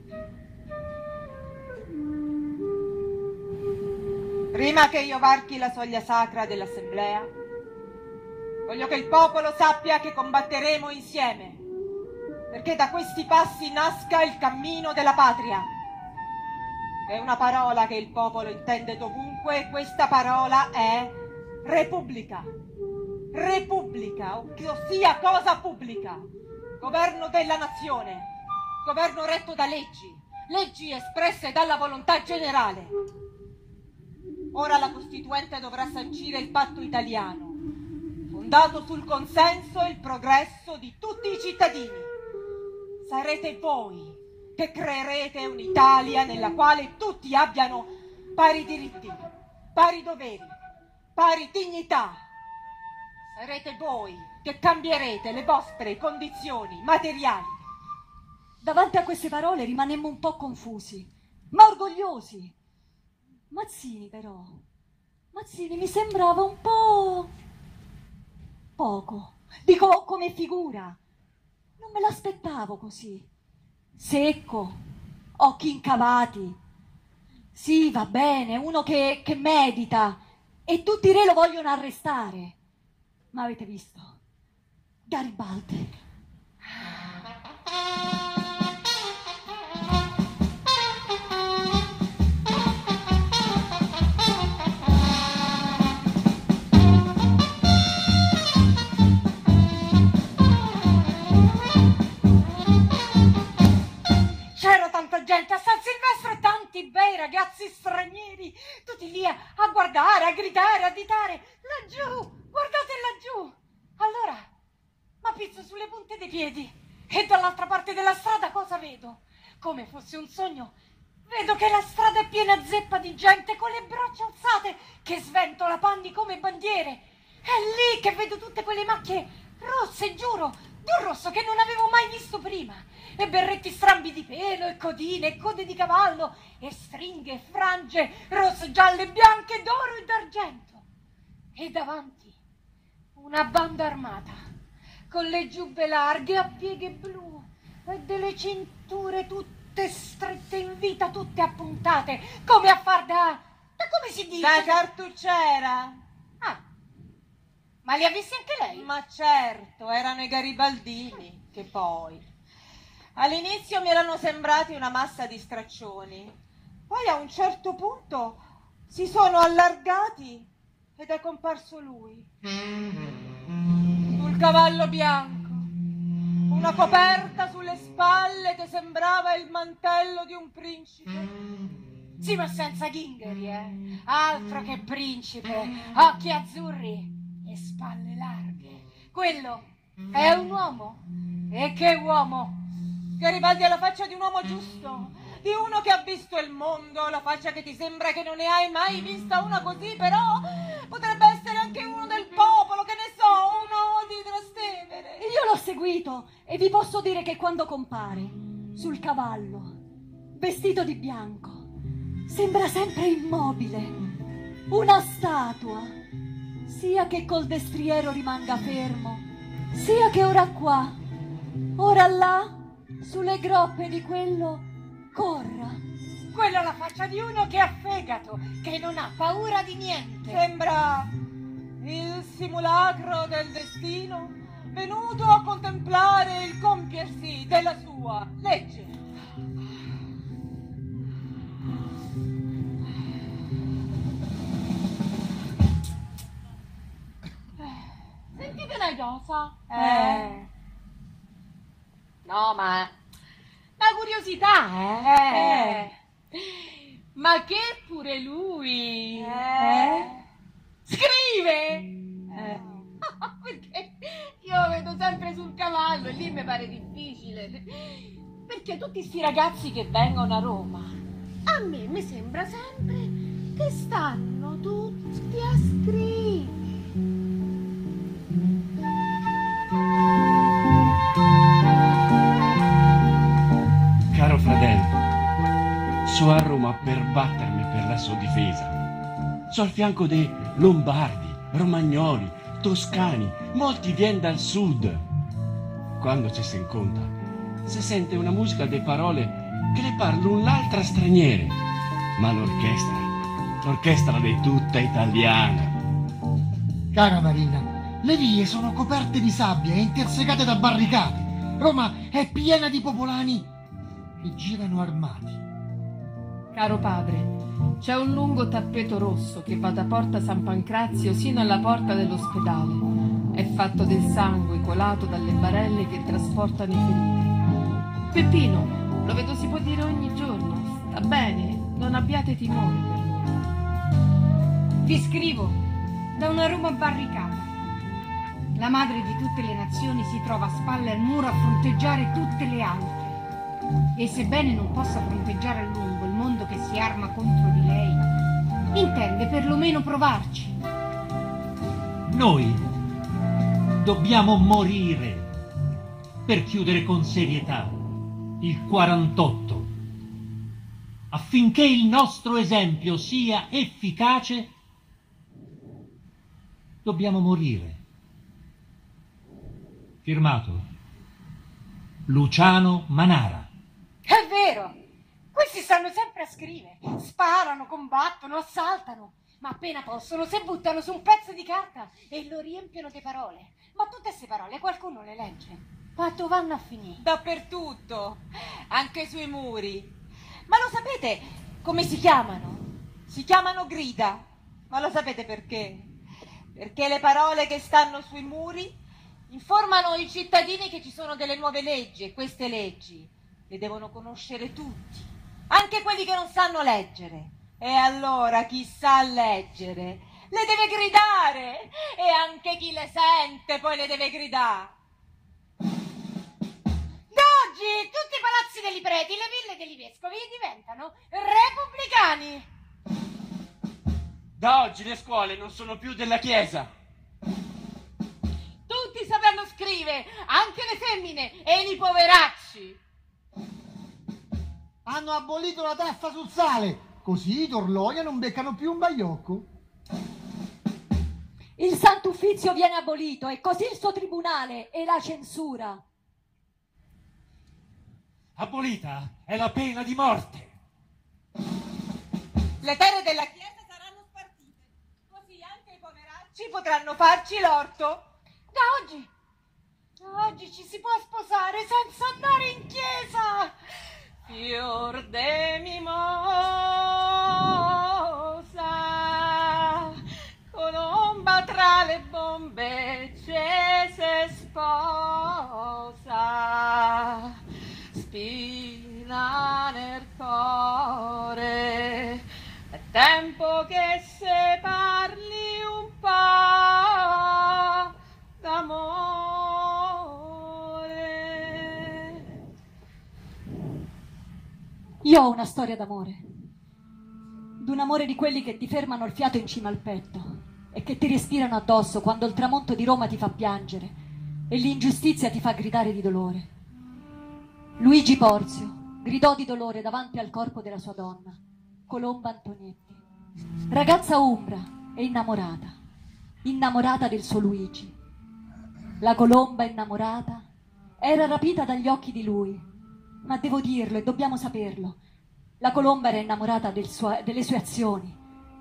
Prima che io varchi la soglia sacra dell'Assemblea, voglio che il popolo sappia che combatteremo insieme, perché da questi passi nasca il cammino della patria. È una parola che il popolo intende dovunque e questa parola è Repubblica. Repubblica, ossia cosa pubblica. Governo della nazione, governo retto da leggi, leggi espresse dalla volontà generale. Ora la Costituente dovrà sancire il patto italiano, fondato sul consenso e il progresso di tutti i cittadini. Sarete voi che creerete un'Italia nella quale tutti abbiano pari diritti, pari doveri, pari dignità. Sarete voi che cambierete le vostre condizioni materiali. Davanti a queste parole rimanemmo un po' confusi, ma orgogliosi. Mazzini però, Mazzini mi sembrava un po' poco, dico come figura. Non me l'aspettavo così. Secco, occhi incavati. Sì, va bene, uno che, che medita e tutti i re lo vogliono arrestare. Ma avete visto? Garibaldi. Gente, a San Silvestre tanti bei ragazzi stranieri, tutti lì a, a guardare, a gridare, a ditare, laggiù, guardate laggiù. Allora, ma pizzo sulle punte dei piedi E dall'altra parte della strada cosa vedo? Come fosse un sogno, vedo che la strada è piena zeppa di gente con le braccia alzate che sventola panni come bandiere. È lì che vedo tutte quelle macchie rosse, giuro, di un rosso che non avevo mai visto prima. E berretti strambi di pelo, e codine, e code di cavallo, e stringhe, e frange, rosse, gialle, bianche, d'oro e d'argento. E davanti una banda armata, con le giubbe larghe a pieghe blu, e delle cinture tutte strette in vita, tutte appuntate, come a far da... da come si dice? Da cartucciera. Ah, ma li ha visti anche lei? Ma certo, erano i garibaldini, che poi... All'inizio mi erano sembrati una massa di straccioni, poi a un certo punto si sono allargati ed è comparso lui, sul cavallo bianco, una coperta sulle spalle che sembrava il mantello di un principe. Sì, ma senza ghingheri, eh? Altro che principe, occhi azzurri e spalle larghe. Quello è un uomo. E che uomo! Garibaldi ha la faccia di un uomo giusto, di uno che ha visto il mondo, la faccia che ti sembra che non ne hai mai vista una così, però potrebbe essere anche uno del popolo, che ne so, uno di Trastevere. Io l'ho seguito e vi posso dire che quando compare sul cavallo, vestito di bianco, sembra sempre immobile, una statua, sia che col destriero rimanga fermo, sia che ora qua, ora là, sulle groppe di quello corra. Quello ha la faccia di uno che ha fegato, che non ha paura di niente. Sembra il simulacro del destino venuto a contemplare il compiersi della sua legge. Sentite una cosa? Eh... No, ma... ma curiosità, eh? Eh. Ma che pure lui... Eh. Scrive! Eh. Perché io lo vedo sempre sul cavallo e lì mi pare difficile. Perché tutti sti ragazzi che vengono a Roma, a me mi sembra sempre che stanno tutti a scrivere. Caro fratello, so a Roma per battermi per la sua difesa. So al fianco dei Lombardi, Romagnoli, Toscani, molti vien dal sud. Quando ci si incontra, si sente una musica de parole che le parlo l'altra straniere, ma l'orchestra, l'orchestra è tutta italiana. Cara Marina, le vie sono coperte di sabbia e intersecate da barricate. Roma è piena di popolani che girano armati. Caro padre, c'è un lungo tappeto rosso che va da Porta San Pancrazio sino alla porta dell'ospedale. È fatto del sangue colato dalle barelle che trasportano i feriti. Peppino, lo vedo si può dire ogni giorno. Sta bene, non abbiate timore per lui. Vi scrivo da una Roma barricata. La madre di tutte le nazioni si trova a spalle al muro a fronteggiare tutte le altre. E sebbene non possa fronteggiare a lungo il mondo che si arma contro di lei, intende perlomeno provarci. Noi dobbiamo morire per chiudere con serietà il quarantotto, affinché il nostro esempio sia efficace. Dobbiamo morire. Firmato Luciano Manara. È vero, questi stanno sempre a scrivere, sparano, combattono, assaltano, ma appena possono si buttano su un pezzo di carta e lo riempiono di parole. Ma tutte queste parole qualcuno le legge? Ma dove vanno a finire? Dappertutto, anche sui muri. Ma lo sapete come si chiamano? Si chiamano grida. Ma lo sapete perché? Perché le parole che stanno sui muri informano i cittadini che ci sono delle nuove leggi e queste leggi le devono conoscere tutti, anche quelli che non sanno leggere. E allora chi sa leggere le deve gridare e anche chi le sente poi le deve gridare. oggi tutti i palazzi dei preti, le ville degli vescovi diventano repubblicani. Da oggi le scuole non sono più della Chiesa. Tutti sapranno scrivere, anche le femmine e i poveracci. Hanno abolito la tassa sul sale, così i Torlonia non beccano più un baiocco. Il Santo Uffizio viene abolito e così il suo tribunale e la censura. Abolita è la pena di morte. Le terre della Chiesa saranno spartite, così anche i poveracci potranno farci l'orto. Da oggi, da oggi ci si può sposare senza andare in chiesa. Fior de mimosa, colomba tra le bombe se sposa, spina nel cuore, è tempo che se parli un po' d'amore. Io ho una storia d'amore, d'un amore di quelli che ti fermano il fiato in cima al petto e che ti respirano addosso quando il tramonto di Roma ti fa piangere e l'ingiustizia ti fa gridare di dolore. Luigi Porzio gridò di dolore davanti al corpo della sua donna, Colomba Antonietti, ragazza umbra e innamorata, innamorata del suo Luigi. La Colomba innamorata era rapita dagli occhi di lui, ma devo dirlo e dobbiamo saperlo, la Colomba era innamorata del suo, delle sue azioni.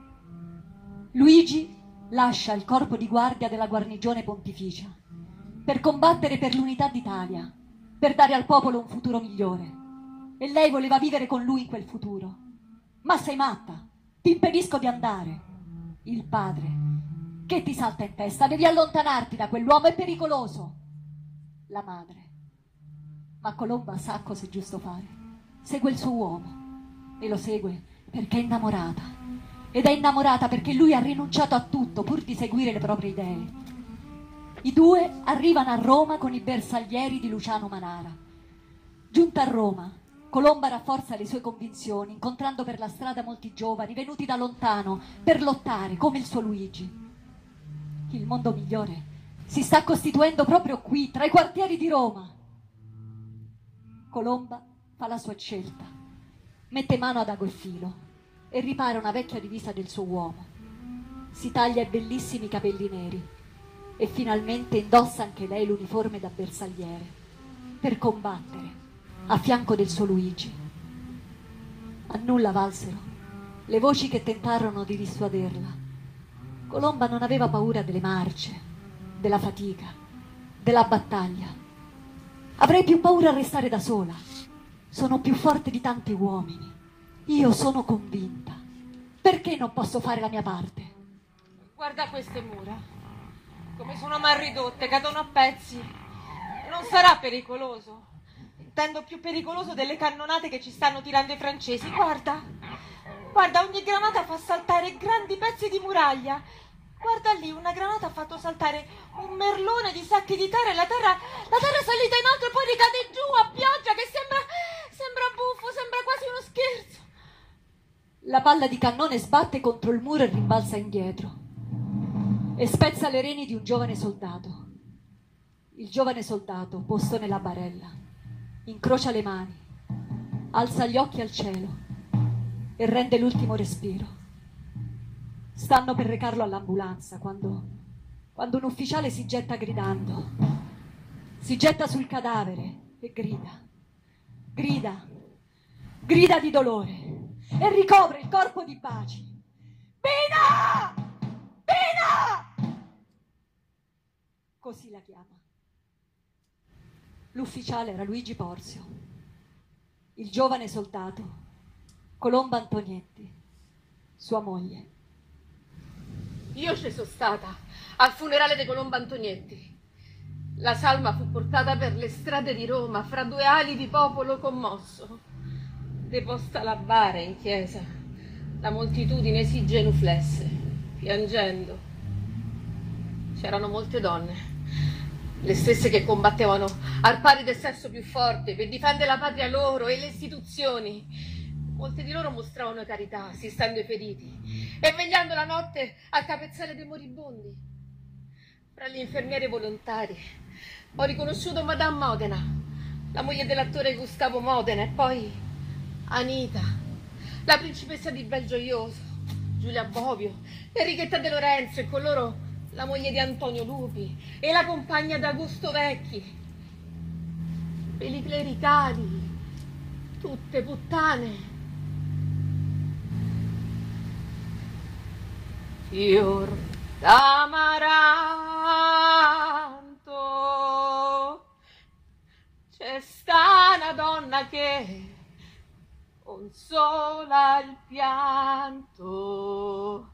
Luigi lascia il corpo di guardia della guarnigione pontificia per combattere per l'unità d'Italia, per dare al popolo un futuro migliore. E lei voleva vivere con lui in quel futuro. Ma sei matta, ti impedisco di andare. Il padre, che ti salta in testa, devi allontanarti da quell'uomo, è pericoloso. La madre, ma Colomba sa cosa è giusto fare. Segue il suo uomo e lo segue perché è innamorata. Ed è innamorata perché lui ha rinunciato a tutto pur di seguire le proprie idee. I due arrivano a Roma con i bersaglieri di Luciano Manara. Giunta a Roma, Colomba rafforza le sue convinzioni, incontrando per la strada molti giovani venuti da lontano per lottare come il suo Luigi. Il mondo migliore si sta costituendo proprio qui, tra i quartieri di Roma. Colomba fa la sua scelta, mette mano ad ago e filo e ripara una vecchia divisa del suo uomo. Si taglia i bellissimi capelli neri e finalmente indossa anche lei l'uniforme da bersagliere per combattere a fianco del suo Luigi. A nulla valsero le voci che tentarono di dissuaderla. Colomba non aveva paura delle marce, della fatica, della battaglia. Avrei più paura a restare da sola. Sono più forte di tanti uomini. Io sono convinta. Perché non posso fare la mia parte? Guarda queste mura, come sono mal ridotte, cadono a pezzi. Non sarà pericoloso. Intendo più pericoloso delle cannonate che ci stanno tirando i francesi. Guarda, guarda, ogni granata fa saltare grandi pezzi di muraglia. Guarda lì, una granata ha fatto saltare un merlone di sacchi di terra e la terra, la terra è salita in alto e poi ricade giù a pioggia che sembra, sembra buffo, sembra quasi uno scherzo. La palla di cannone sbatte contro il muro e rimbalza indietro e spezza le reni di un giovane soldato. Il giovane soldato, posto nella barella, incrocia le mani, alza gli occhi al cielo e rende l'ultimo respiro. Stanno per recarlo all'ambulanza quando, quando un ufficiale si getta gridando. Si getta sul cadavere e grida, grida, grida di dolore e ricopre il corpo di baci. Pina! Pina! Così la chiama. L'ufficiale era Luigi Porzio, il giovane soldato, Colomba Antonietti, sua moglie. Io ci sono stata al funerale di Colomba Antonietti. La salma fu portata per le strade di Roma fra due ali di popolo commosso. Deposta la bara in chiesa, la moltitudine si genuflesse, piangendo. C'erano molte donne, Le stesse che combattevano al pari del sesso più forte per difendere la patria loro e le istituzioni. Molte di loro mostravano carità, assistendo i feriti e vegliando la notte al capezzale dei moribondi. Fra gli infermieri volontari ho riconosciuto Madame Modena, la moglie dell'attore Gustavo Modena, e poi Anita, la principessa di Belgioioso, Giulia Bovio, Enrichetta De Lorenzo, e con loro la moglie di Antonio Lupi e la compagna d'Augusto Vecchi. Per i clericali, tutte puttane. Fior d'amaranto, c'è sta una donna che consola il pianto,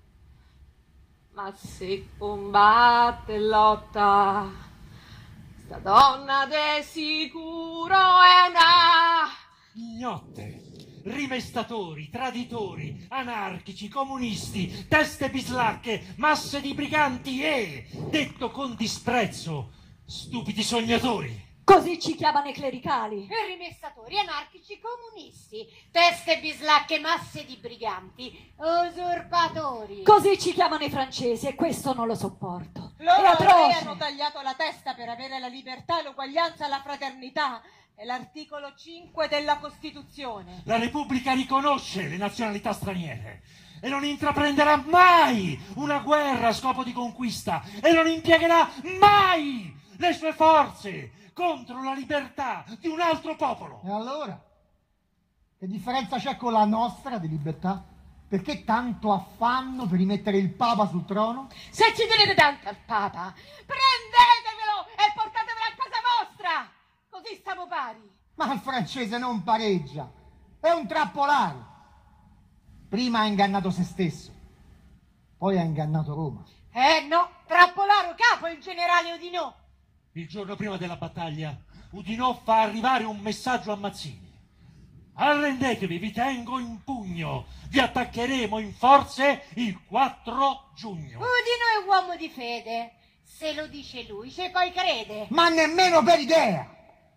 ma se combatte e lotta, sta donna de sicuro è una ignotte, rimestatori, traditori, anarchici, comunisti, teste bislacche, masse di briganti e, detto con disprezzo, stupidi sognatori. Così ci chiamano i clericali. E rimestatori, anarchici, comunisti, teste bislacche, masse di briganti, usurpatori. Così ci chiamano i francesi e questo non lo sopporto. Loro È atroce. hanno tagliato la testa per avere la libertà, l'uguaglianza e la fraternità. È l'articolo cinque della Costituzione. La Repubblica riconosce le nazionalità straniere e non intraprenderà mai una guerra a scopo di conquista e non impiegherà mai le sue forze contro la libertà di un altro popolo. E allora? Che differenza c'è con la nostra di libertà? Perché tanto affanno per rimettere il Papa sul trono? Se ci tenete tanto al Papa, prendetevelo e portatevelo a casa vostra! Così stiamo pari. Ma il francese non pareggia, è un trappolare. Prima ha ingannato se stesso, poi ha ingannato Roma. Eh no, trappolaro capo il generale Oudinot. Il giorno prima della battaglia, Oudinot fa arrivare un messaggio a Mazzini. Arrendetevi, vi tengo in pugno, vi attaccheremo in forze il quattro giugno. Oudinot è uomo di fede, se lo dice lui, ce poi crede. Ma nemmeno per idea!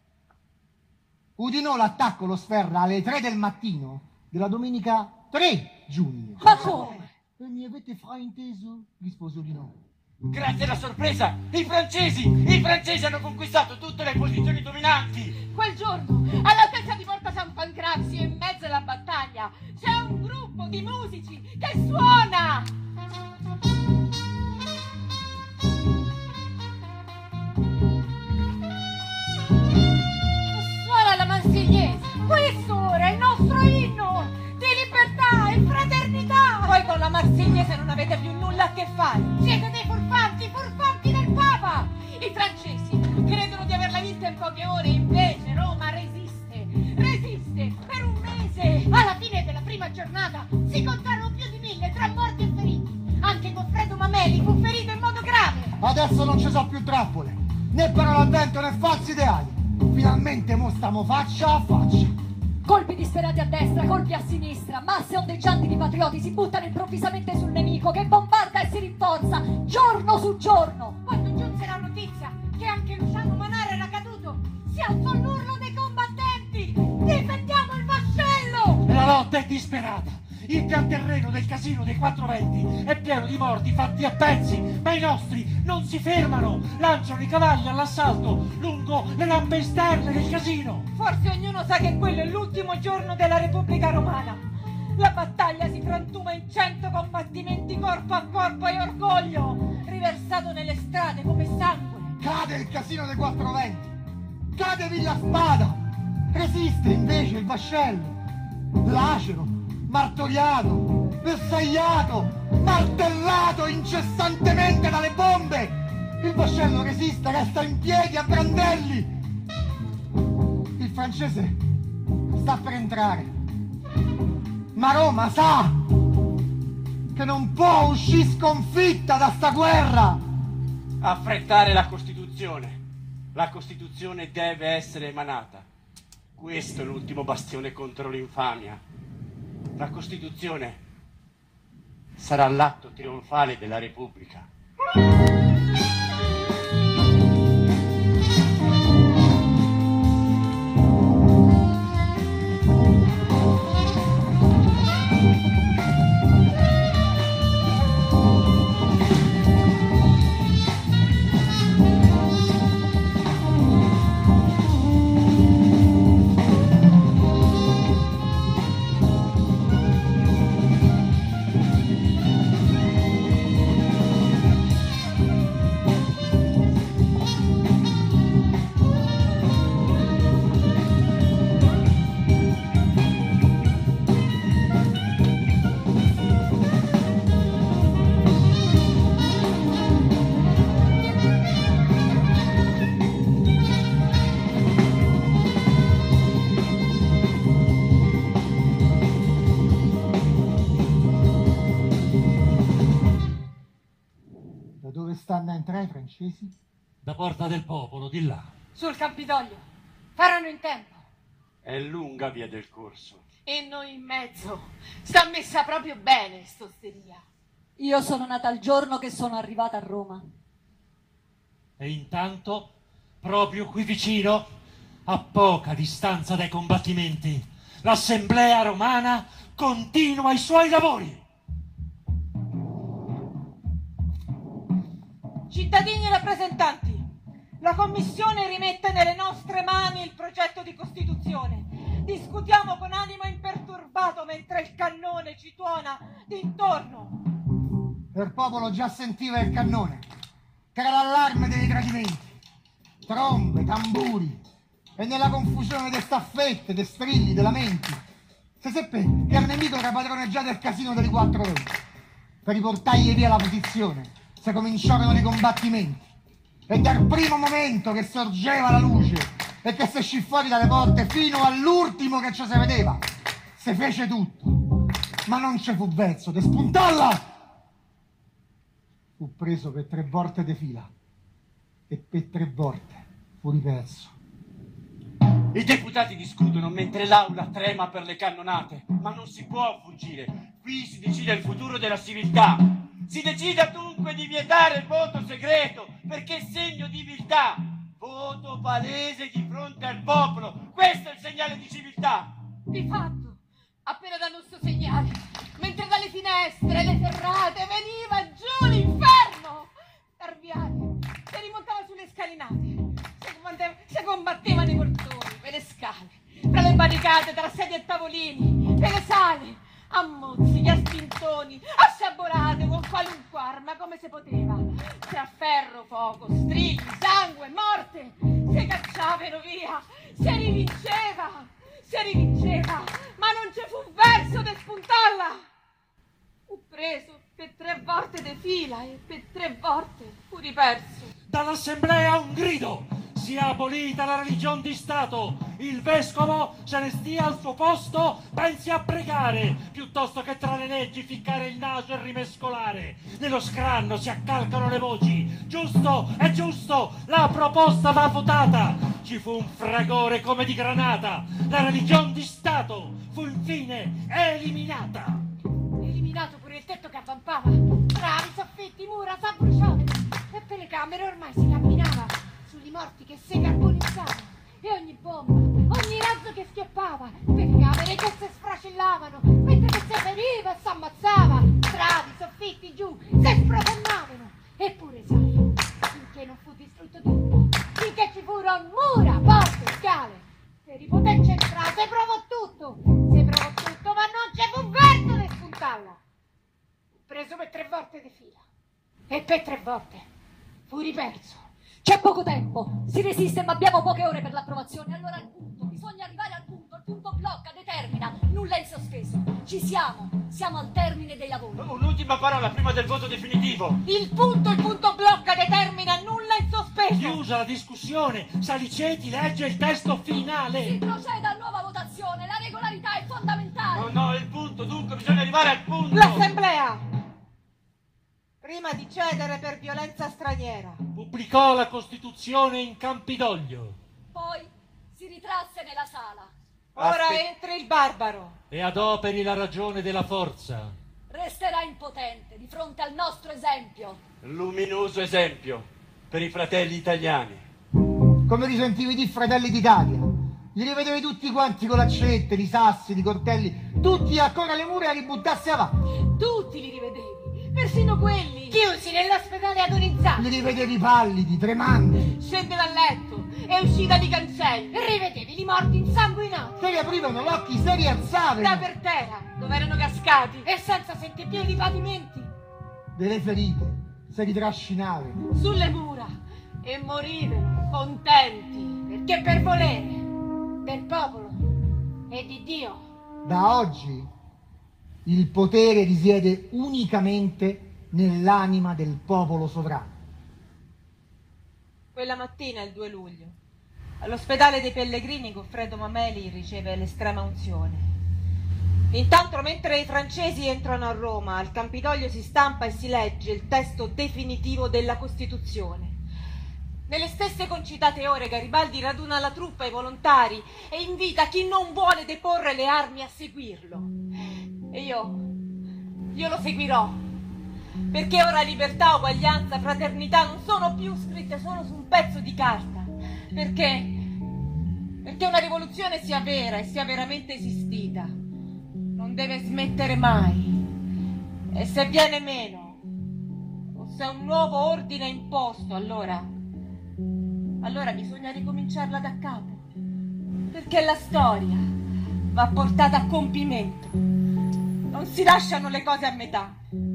Oudinot l'attacco lo sferra alle tre del mattino della domenica tre giugno. Ma come? E mi avete frainteso? rispose Oudinot. Grazie alla sorpresa, i francesi, i francesi hanno conquistato tutte le posizioni dominanti. Quel giorno, all'altezza di Porta San Pancrazio, in mezzo alla battaglia, c'è un gruppo di musici che suona! Suona la Marsigliese! Questo ora è il nostro inno di libertà e fraternità! Voi con la Marsigliese non avete più nulla a che fare! Siete dei furfanti, furfanti del Papa! I francesi credono di averla vinta in poche ore, invece Roma resiste, resiste per un mese. Alla fine della prima giornata si contarono più di mille tra morti e feriti. Anche Goffredo Mameli fu ferito in modo grave. Adesso non ci sono più trappole, né parole al vento né falsi ideali. Finalmente mo stiamo faccia a faccia. Colpi disperati a destra, colpi a sinistra, masse ondeggianti di patrioti si buttano improvvisamente sul nemico che bombarda e si rinforza giorno su giorno. Quando giunse la notizia che anche Luciano Manara era caduto, si alzò l'urlo dei combattenti. Difendiamo il vascello! La lotta è disperata. Il pianterreno del casino dei Quattro Venti è pieno di morti fatti a pezzi, ma i nostri non si fermano, lanciano i cavalli all'assalto lungo le rampe esterne del casino. Forse ognuno sa che quello è l'ultimo giorno della Repubblica Romana. La battaglia si frantuma in cento combattimenti corpo a corpo e orgoglio, riversato nelle strade come sangue. Cade il casino dei Quattro Venti, cade Villa Spada, resiste invece il vascello, lacero, martoriato, bersagliato, martellato incessantemente dalle bombe. Il vascello resiste, resta in piedi a brandelli. Il francese sta per entrare, ma Roma sa che non può uscire sconfitta da sta guerra. Affrettare la Costituzione. La Costituzione deve essere emanata. Questo è l'ultimo bastione contro l'infamia. La Costituzione sarà l'atto trionfale della Repubblica. stanno a entrare i francesi? Da Porta del Popolo, di là. Sul Campidoglio. Faranno in tempo. È lunga via del corso. E noi in mezzo. Sta messa proprio bene, st'osteria. Io sono nata il giorno che sono arrivata a Roma. E intanto, proprio qui vicino, a poca distanza dai combattimenti, l'Assemblea romana continua i suoi lavori. Cittadini e rappresentanti, la Commissione rimette nelle nostre mani il progetto di Costituzione. Discutiamo con animo imperturbato mentre il cannone ci tuona d'intorno. Il popolo già sentiva il cannone, che era l'allarme dei tradimenti. Trombe, tamburi, e nella confusione delle staffette, dei strilli, dei lamenti, si seppe che il nemico era padrone già del casino delle quattro ore. Per riportargli via la posizione, si cominciarono i combattimenti. E dal primo momento che sorgeva la luce e che si uscì fuori dalle porte fino all'ultimo che ci si vedeva, si fece tutto. Ma non ci fu verso di spuntarla. Fu preso per tre volte di fila e per tre volte fu riperso. I deputati discutono mentre l'aula trema per le cannonate, ma non si può fuggire. Qui si decide il futuro della civiltà. Si decida dunque di vietare il voto segreto, perché è segno di viltà. Voto palese di fronte al popolo. Questo è il segnale di civiltà. Di fatto, appena danno sto segnale, mentre dalle finestre, le ferrate, veniva giù l'inferno. Tarviale si rimontava sulle scalinate, si combatteva, si combattevano i portoni per le scale, tra le barricate, tra sedie e tavolini, per le sale, a mozzichi, a spintoni, a sciabolate con qualunque arma come si poteva, tra ferro, fuoco, strilli, sangue, morte, si cacciavano via, si rivinceva, si rivinceva, ma non ci fu verso di spuntarla. Fu preso per tre volte di fila e per tre volte fu riperso. Dall'Assemblea un grido: sia abolita la religione di Stato, il vescovo se ne stia al suo posto, pensi a pregare, piuttosto che tra le leggi ficcare il naso e rimescolare. Nello scranno si accalcano le voci: giusto, è giusto, la proposta va votata. Ci fu un fragore come di granata, la religione di Stato fu infine eliminata. Eliminato pure il tetto che avvampava, travi, soffitti, mura, s'abbruciavano, e per le camere ormai si camminava sugli morti che si carbonizzavano, e ogni bomba, ogni razzo che schioppava, per le camere che si sfracellavano, mentre che si feriva e s'ammazzava, travi, soffitti giù, si sprofondavano, eppure sai, finché non fu distrutto tutto, finché ci furono mura, porte, scale, per i poteri centrali, si provò tutto, si provò tutto, ma non c'è fu verso di spuntarla. Preso per tre volte di fila, e per tre volte fu riperso. C'è poco tempo, si resiste ma abbiamo poche ore per l'approvazione. Allora al punto, bisogna arrivare al punto, il punto blocca, determina, nulla è in sospeso. Ci siamo, siamo al termine dei lavori. Un'ultima parola prima del voto definitivo. Il punto, il punto blocca, determina, nulla in sospeso. Chiusa la discussione, Saliceti legge il testo finale. Si proceda a nuova votazione, la regolarità è fondamentale. No, no, il punto, dunque bisogna arrivare al punto. L'Assemblea, prima di cedere per violenza straniera, Pubblicò la Costituzione in Campidoglio Poi si ritrasse nella sala. ora Aspe- entri il barbaro. e adoperi la ragione della forza. Resterà impotente di fronte al nostro esempio. Luminoso esempio per i fratelli italiani. Come li sentivi di Fratelli d'Italia? Li rivedevi tutti quanti con l'accette, di sassi, di coltelli, tutti ancora le mura a ributtarsi avanti. Tutti li rivedevi, persino quelli. Chiusi nell'ospedale agonizzati, Li rivedevi pallidi, tremanti. Scende dal letto e uscì dai cancelli. rivedevi li morti insanguinati, Se li aprivano l'occhi, se li alzavano. Da per terra, dove erano cascati. e senza sentire più di pavimenti. Delle ferite, se li trascinavano. Sulle mura e morivano contenti. Perché per volere del popolo e di Dio. Da oggi il potere risiede unicamente nell'anima del popolo sovrano. Quella mattina, il due luglio, all'ospedale dei Pellegrini Goffredo Mameli riceve l'estrema unzione. Intanto, mentre i francesi entrano a Roma, al Campidoglio si stampa e si legge il testo definitivo della Costituzione. Nelle stesse concitate ore Garibaldi raduna la truppa e i volontari e invita chi non vuole deporre le armi a seguirlo. E io, io lo seguirò, perché ora libertà, uguaglianza, fraternità non sono più scritte solo su un pezzo di carta, perché, perché una rivoluzione sia vera e sia veramente esistita non deve smettere mai, e se viene meno o se un nuovo ordine è imposto, allora allora bisogna ricominciarla da capo, perché la storia va portata a compimento, non si lasciano le cose a metà.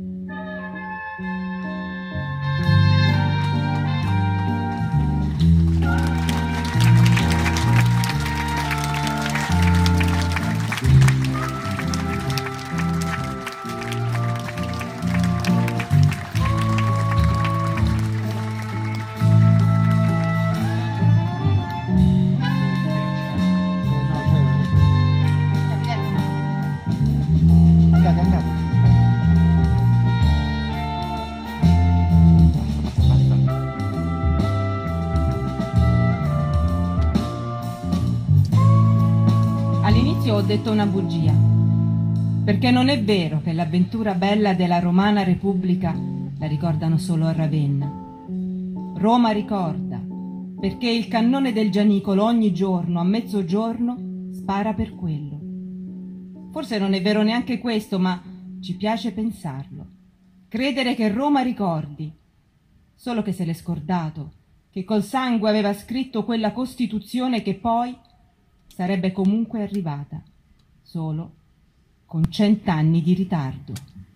Ho detto una bugia, perché non è vero che l'avventura bella della Romana Repubblica la ricordano solo a Ravenna. Roma ricorda, perché il cannone del Gianicolo ogni giorno a mezzogiorno spara per quello. Forse non è vero neanche questo, ma ci piace pensarlo. Credere che Roma ricordi, solo che se l'è scordato, che col sangue aveva scritto quella Costituzione che poi sarebbe comunque arrivata, solo con cent'anni di ritardo.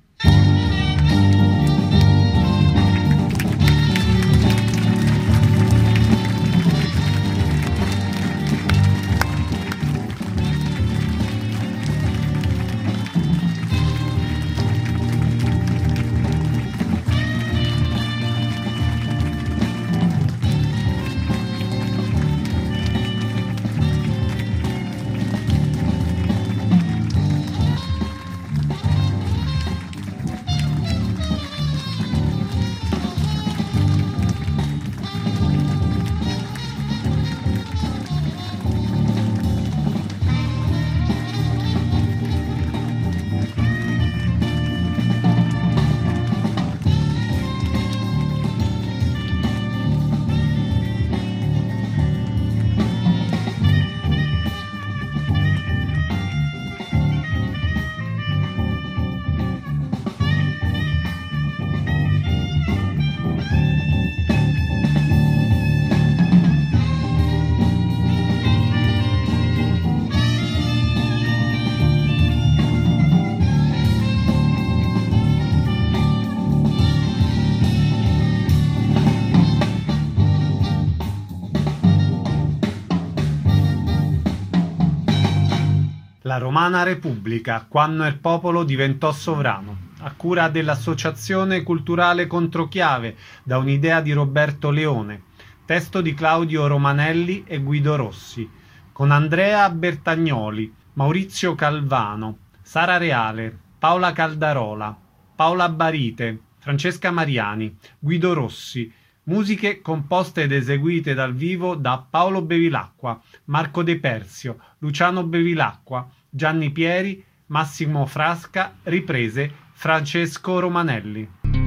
La Romana Repubblica, quando il popolo diventò sovrano, a cura dell'Associazione Culturale Controchiave, da un'idea di Roberto Leone, testo di Claudio Romanelli e Guido Rossi, con Andrea Bertagnoli, Maurizio Calvano, Sara Reale, Paola Caldarola, Paola Barite, Francesca Mariani, Guido Rossi, musiche composte ed eseguite dal vivo da Paolo Bevilacqua, Marco De Persio, Luciano Bevilacqua, Gianni Pieri, Massimo Frasca, riprese Francesco Romanelli.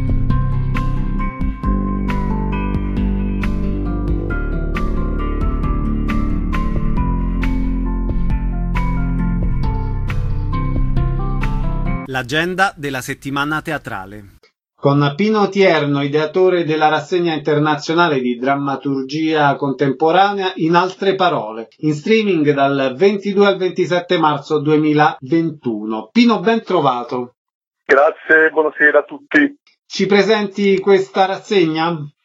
L'agenda della settimana teatrale. Con Pino Tierno, ideatore della rassegna internazionale di drammaturgia contemporanea In altre parole, in streaming dal ventidue al ventisette marzo duemilaventuno. Pino, ben trovato. Grazie, buonasera a tutti. Ci presenti questa rassegna?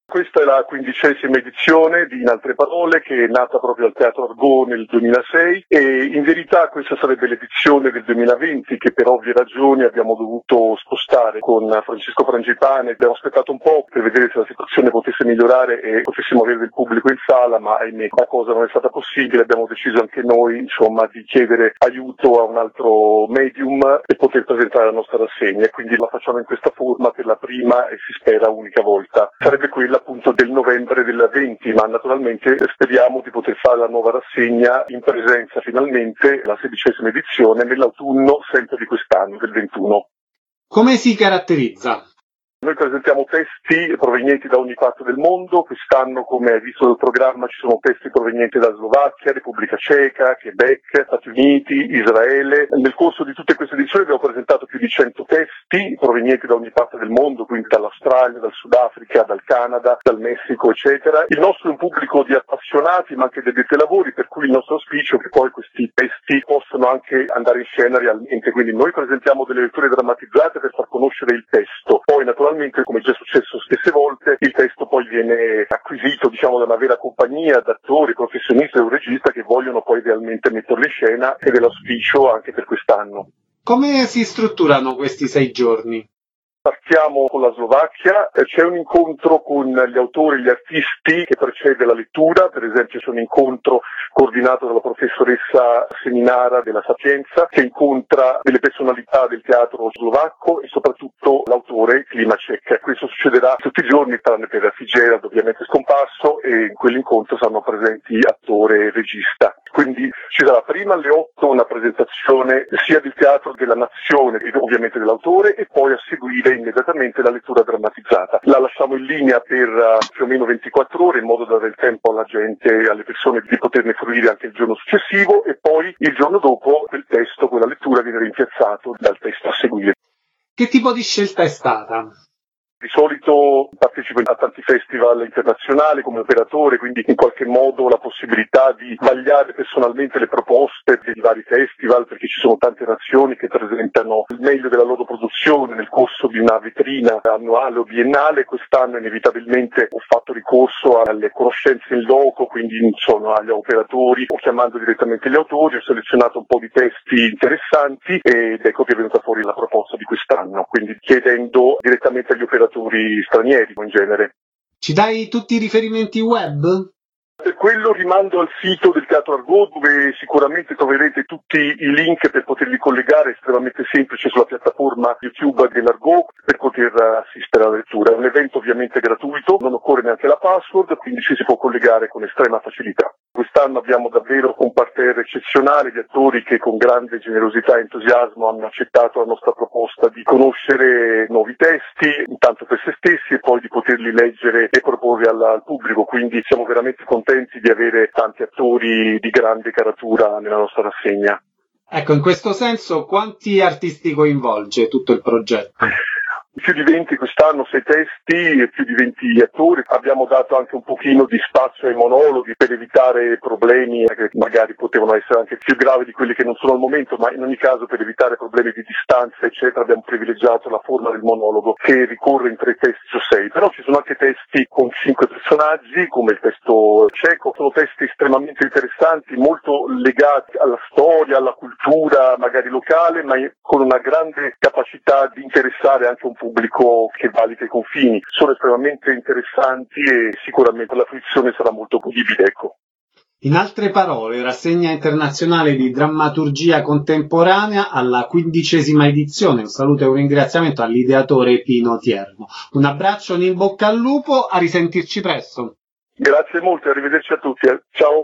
Questa è la quindicesima edizione di In altre parole, che è nata proprio al Teatro Argot nel duemilasei, e in verità questa sarebbe l'edizione del duemilaventi che per ovvie ragioni abbiamo dovuto spostare con Francesco Frangipane. Abbiamo aspettato un po' per vedere se la situazione potesse migliorare e potessimo avere del pubblico in sala, ma ahimè la cosa non è stata possibile. Abbiamo deciso anche noi, insomma, di chiedere aiuto a un altro medium per poter presentare la nostra rassegna, e quindi la facciamo in questa forma per la prima e si spera unica volta. Sarebbe quella appunto del novembre del venti, ma naturalmente speriamo di poter fare la nuova rassegna in presenza finalmente, la sedicesima edizione, nell'autunno sempre di quest'anno, del ventuno. Come si caratterizza? Noi presentiamo testi provenienti da ogni parte del mondo. Quest'anno, come hai visto dal programma, ci sono testi provenienti da Slovacchia, Repubblica Ceca, Quebec, Stati Uniti, Israele. Nel corso di tutte queste edizioni abbiamo presentato più di cento testi provenienti da ogni parte del mondo, quindi dall'Australia, dal Sudafrica, dal Canada, dal Messico, eccetera. Il nostro è un pubblico di appassionati, ma anche di addetti ai lavori, per cui il nostro auspicio è che poi questi testi possano anche andare in scena realmente. Quindi noi presentiamo delle letture drammatizzate per far conoscere il testo. Poi, naturalmente, come è già successo spesse volte, il testo poi viene acquisito, diciamo, da una vera compagnia d'attori, professionisti e un regista che vogliono poi realmente metterlo in scena, ed è l'auspicio anche per quest'anno. Come si strutturano questi sei giorni? Partiamo con la Slovacchia, c'è un incontro con gli autori e gli artisti che precede la lettura. Per esempio c'è un incontro coordinato dalla professoressa Seminara della Sapienza, che incontra delle personalità del teatro slovacco e soprattutto l'autore Klimacek. Questo succederà tutti i giorni, tranne per Fitzgerald, ovviamente scomparso, e in quell'incontro saranno presenti attore e regista. Quindi ci sarà prima alle otto una presentazione sia del teatro della nazione e ovviamente dell'autore, e poi a seguire immediatamente la lettura drammatizzata. La lasciamo in linea per uh, più o meno ventiquattro ore, in modo da dare il tempo alla gente e alle persone di poterne fruire anche il giorno successivo, e poi il giorno dopo quel testo, quella lettura viene rimpiazzato dal testo a seguire. Che tipo di scelta è stata? Di solito partecipo a tanti festival internazionali come operatore, quindi in qualche modo la possibilità di vagliare personalmente le proposte dei vari festival, perché ci sono tante nazioni che presentano il meglio della loro produzione nel corso di una vetrina annuale o biennale. Quest'anno inevitabilmente ho fatto ricorso alle conoscenze in loco, quindi sono agli operatori, o chiamando direttamente gli autori, ho selezionato un po' di testi interessanti ed ecco che è venuta fuori la proposta di quest'anno, quindi chiedendo direttamente agli operatori stranieri in genere. Ci dai tutti i riferimenti web? Per quello rimando al sito del Teatro Argot, dove sicuramente troverete tutti i link per poterli collegare, estremamente semplice, sulla piattaforma YouTube dell'Argot, per poter assistere alla lettura. È un evento ovviamente gratuito, non occorre neanche la password, quindi ci si può collegare con estrema facilità. Quest'anno abbiamo davvero un parterre eccezionale di attori che con grande generosità e entusiasmo hanno accettato la nostra proposta di conoscere nuovi testi, intanto per se stessi, e poi di poterli leggere e proporre al, al pubblico, quindi siamo veramente contenti di avere tanti attori di grande caratura nella nostra rassegna. Ecco, in questo senso quanti artisti coinvolge tutto il progetto? Più di venti quest'anno, sei testi e più di venti attori. Abbiamo dato anche un pochino di spazio ai monologhi per evitare problemi che magari potevano essere anche più gravi di quelli che non sono al momento, ma in ogni caso per evitare problemi di distanza eccetera abbiamo privilegiato la forma del monologo, che ricorre in tre testi su sei. Però ci sono anche testi con cinque personaggi, come il testo ceco. Sono testi estremamente interessanti, molto legati alla storia, alla cultura magari locale, ma con una grande capacità di interessare anche un pubblico che valica i confini. Sono estremamente interessanti e sicuramente la fruizione sarà molto godibile, ecco. In altre parole, rassegna internazionale di drammaturgia contemporanea alla quindicesima edizione. Un saluto e un ringraziamento all'ideatore Pino Tierno. Un abbraccio, un in bocca al lupo, a risentirci presto. Grazie molto, arrivederci a tutti. Eh. Ciao.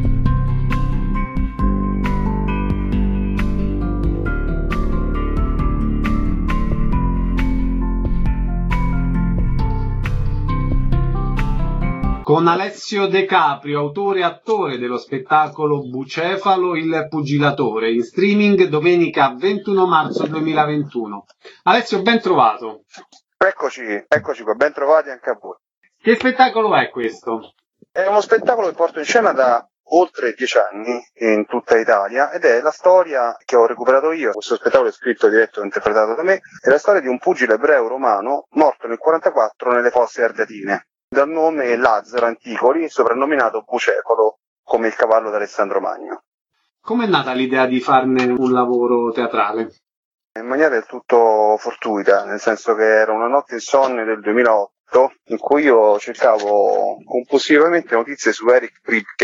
Con Alessio De Caprio, autore e attore dello spettacolo Bucefalo il pugilatore, in streaming domenica ventuno marzo duemilaventuno. Alessio, ben trovato. Eccoci, eccoci qua, ben trovati anche a voi. Che spettacolo è questo? È uno spettacolo che porto in scena da oltre dieci anni in tutta Italia ed è la storia che ho recuperato io. Questo spettacolo è scritto, diretto e interpretato da me. È la storia di un pugile ebreo romano morto nel quarantaquattro nelle fosse ardeatine. Ed dal nome Lazzaro Anticoli, soprannominato Bucefalo, come il cavallo d'Alessandro Magno. Com'è nata l'idea di farne un lavoro teatrale? In maniera del tutto fortuita, nel senso che era una notte insonne del duemilaotto in cui io cercavo compulsivamente notizie su Eric Kripke.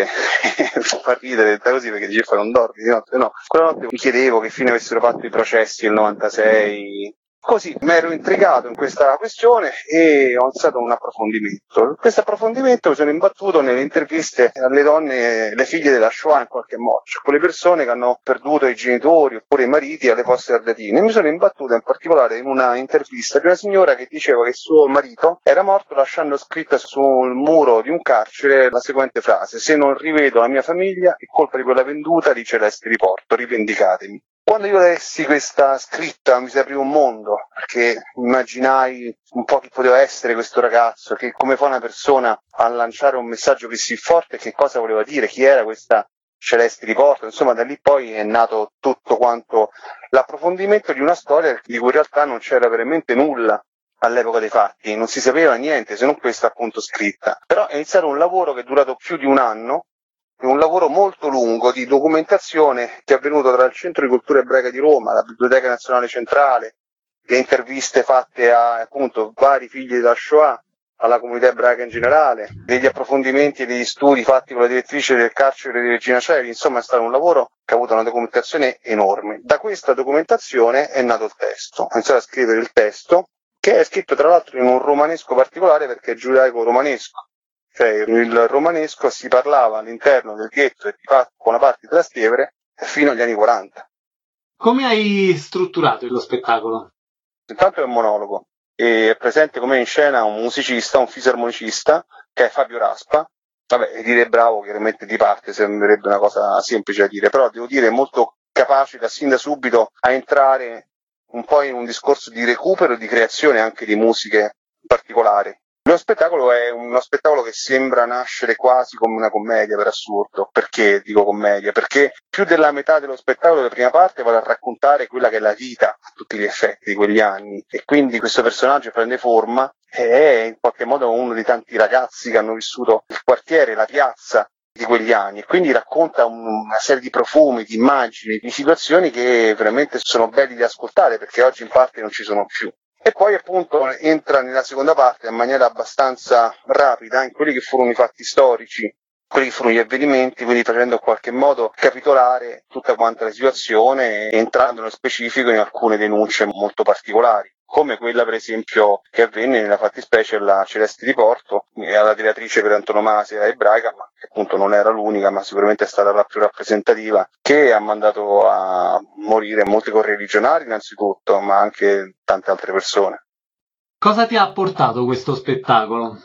Fa ridere così perché dice non dormi di notte, no. Quella notte mi chiedevo che fine avessero fatto i processi del novantasei. Così mi ero intrigato in questa questione e ho iniziato un approfondimento. In questo approfondimento mi sono imbattuto nelle interviste alle donne, le figlie della Shoah in qualche modo, cioè quelle persone che hanno perduto i genitori oppure i mariti alle fosse ardeatine. Mi sono imbattuto in particolare in una intervista di una signora che diceva che suo marito era morto lasciando scritta sul muro di un carcere la seguente frase: se non rivedo la mia famiglia è colpa di quella venduta di Celeste di Porto, rivendicatemi. Quando io lessi questa scritta mi si aprì un mondo, perché immaginai un po' chi poteva essere questo ragazzo, che come fa una persona a lanciare un messaggio così forte, che cosa voleva dire, chi era questa Celeste di Porto. Insomma, da lì poi è nato tutto quanto l'approfondimento di una storia di cui in realtà non c'era veramente nulla all'epoca dei fatti, non si sapeva niente se non questa appunto scritta. Però è iniziato un lavoro che è durato più di un anno, un lavoro molto lungo di documentazione che è avvenuto tra il Centro di Cultura Ebraica di Roma, la Biblioteca Nazionale Centrale, le interviste fatte a appunto vari figli della Shoah, alla comunità ebraica in generale, degli approfondimenti e degli studi fatti con la direttrice del carcere di Regina Coeli. Insomma, è stato un lavoro che ha avuto una documentazione enorme. Da questa documentazione è nato il testo. Ho iniziato a scrivere il testo, che è scritto tra l'altro in un romanesco particolare perché è giudaico-romanesco. Cioè il romanesco si parlava all'interno del ghetto e di buona parte di Trastevere fino agli anni quaranta. Come hai strutturato lo spettacolo? Intanto è un monologo e è presente come in scena un musicista, un fisarmonicista che è Fabio Raspa. Vabbè, dire bravo chiaramente di parte sembrerebbe una cosa semplice da dire, però devo dire molto capace da sin da subito a entrare un po' in un discorso di recupero e di creazione anche di musiche particolari. Lo spettacolo è uno spettacolo che sembra nascere quasi come una commedia, per assurdo. Perché dico commedia? Perché più della metà dello spettacolo della prima parte va a raccontare quella che è la vita a tutti gli effetti di quegli anni, e quindi questo personaggio prende forma e è in qualche modo uno dei tanti ragazzi che hanno vissuto il quartiere, la piazza di quegli anni, e quindi racconta una serie di profumi, di immagini, di situazioni che veramente sono belli da ascoltare perché oggi in parte non ci sono più. E poi appunto entra nella seconda parte in maniera abbastanza rapida in quelli che furono i fatti storici, quelli che furono gli avvenimenti, quindi facendo in qualche modo capitolare tutta quanta la situazione e entrando nello specifico in alcune denunce molto particolari, come quella per esempio che avvenne nella fattispecie alla Celeste di Porto, alla creatrice per antonomasia ebraica, ma che appunto non era l'unica, ma sicuramente è stata la più rappresentativa, che ha mandato a morire molti correligionari innanzitutto, ma anche tante altre persone. Cosa ti ha portato questo spettacolo?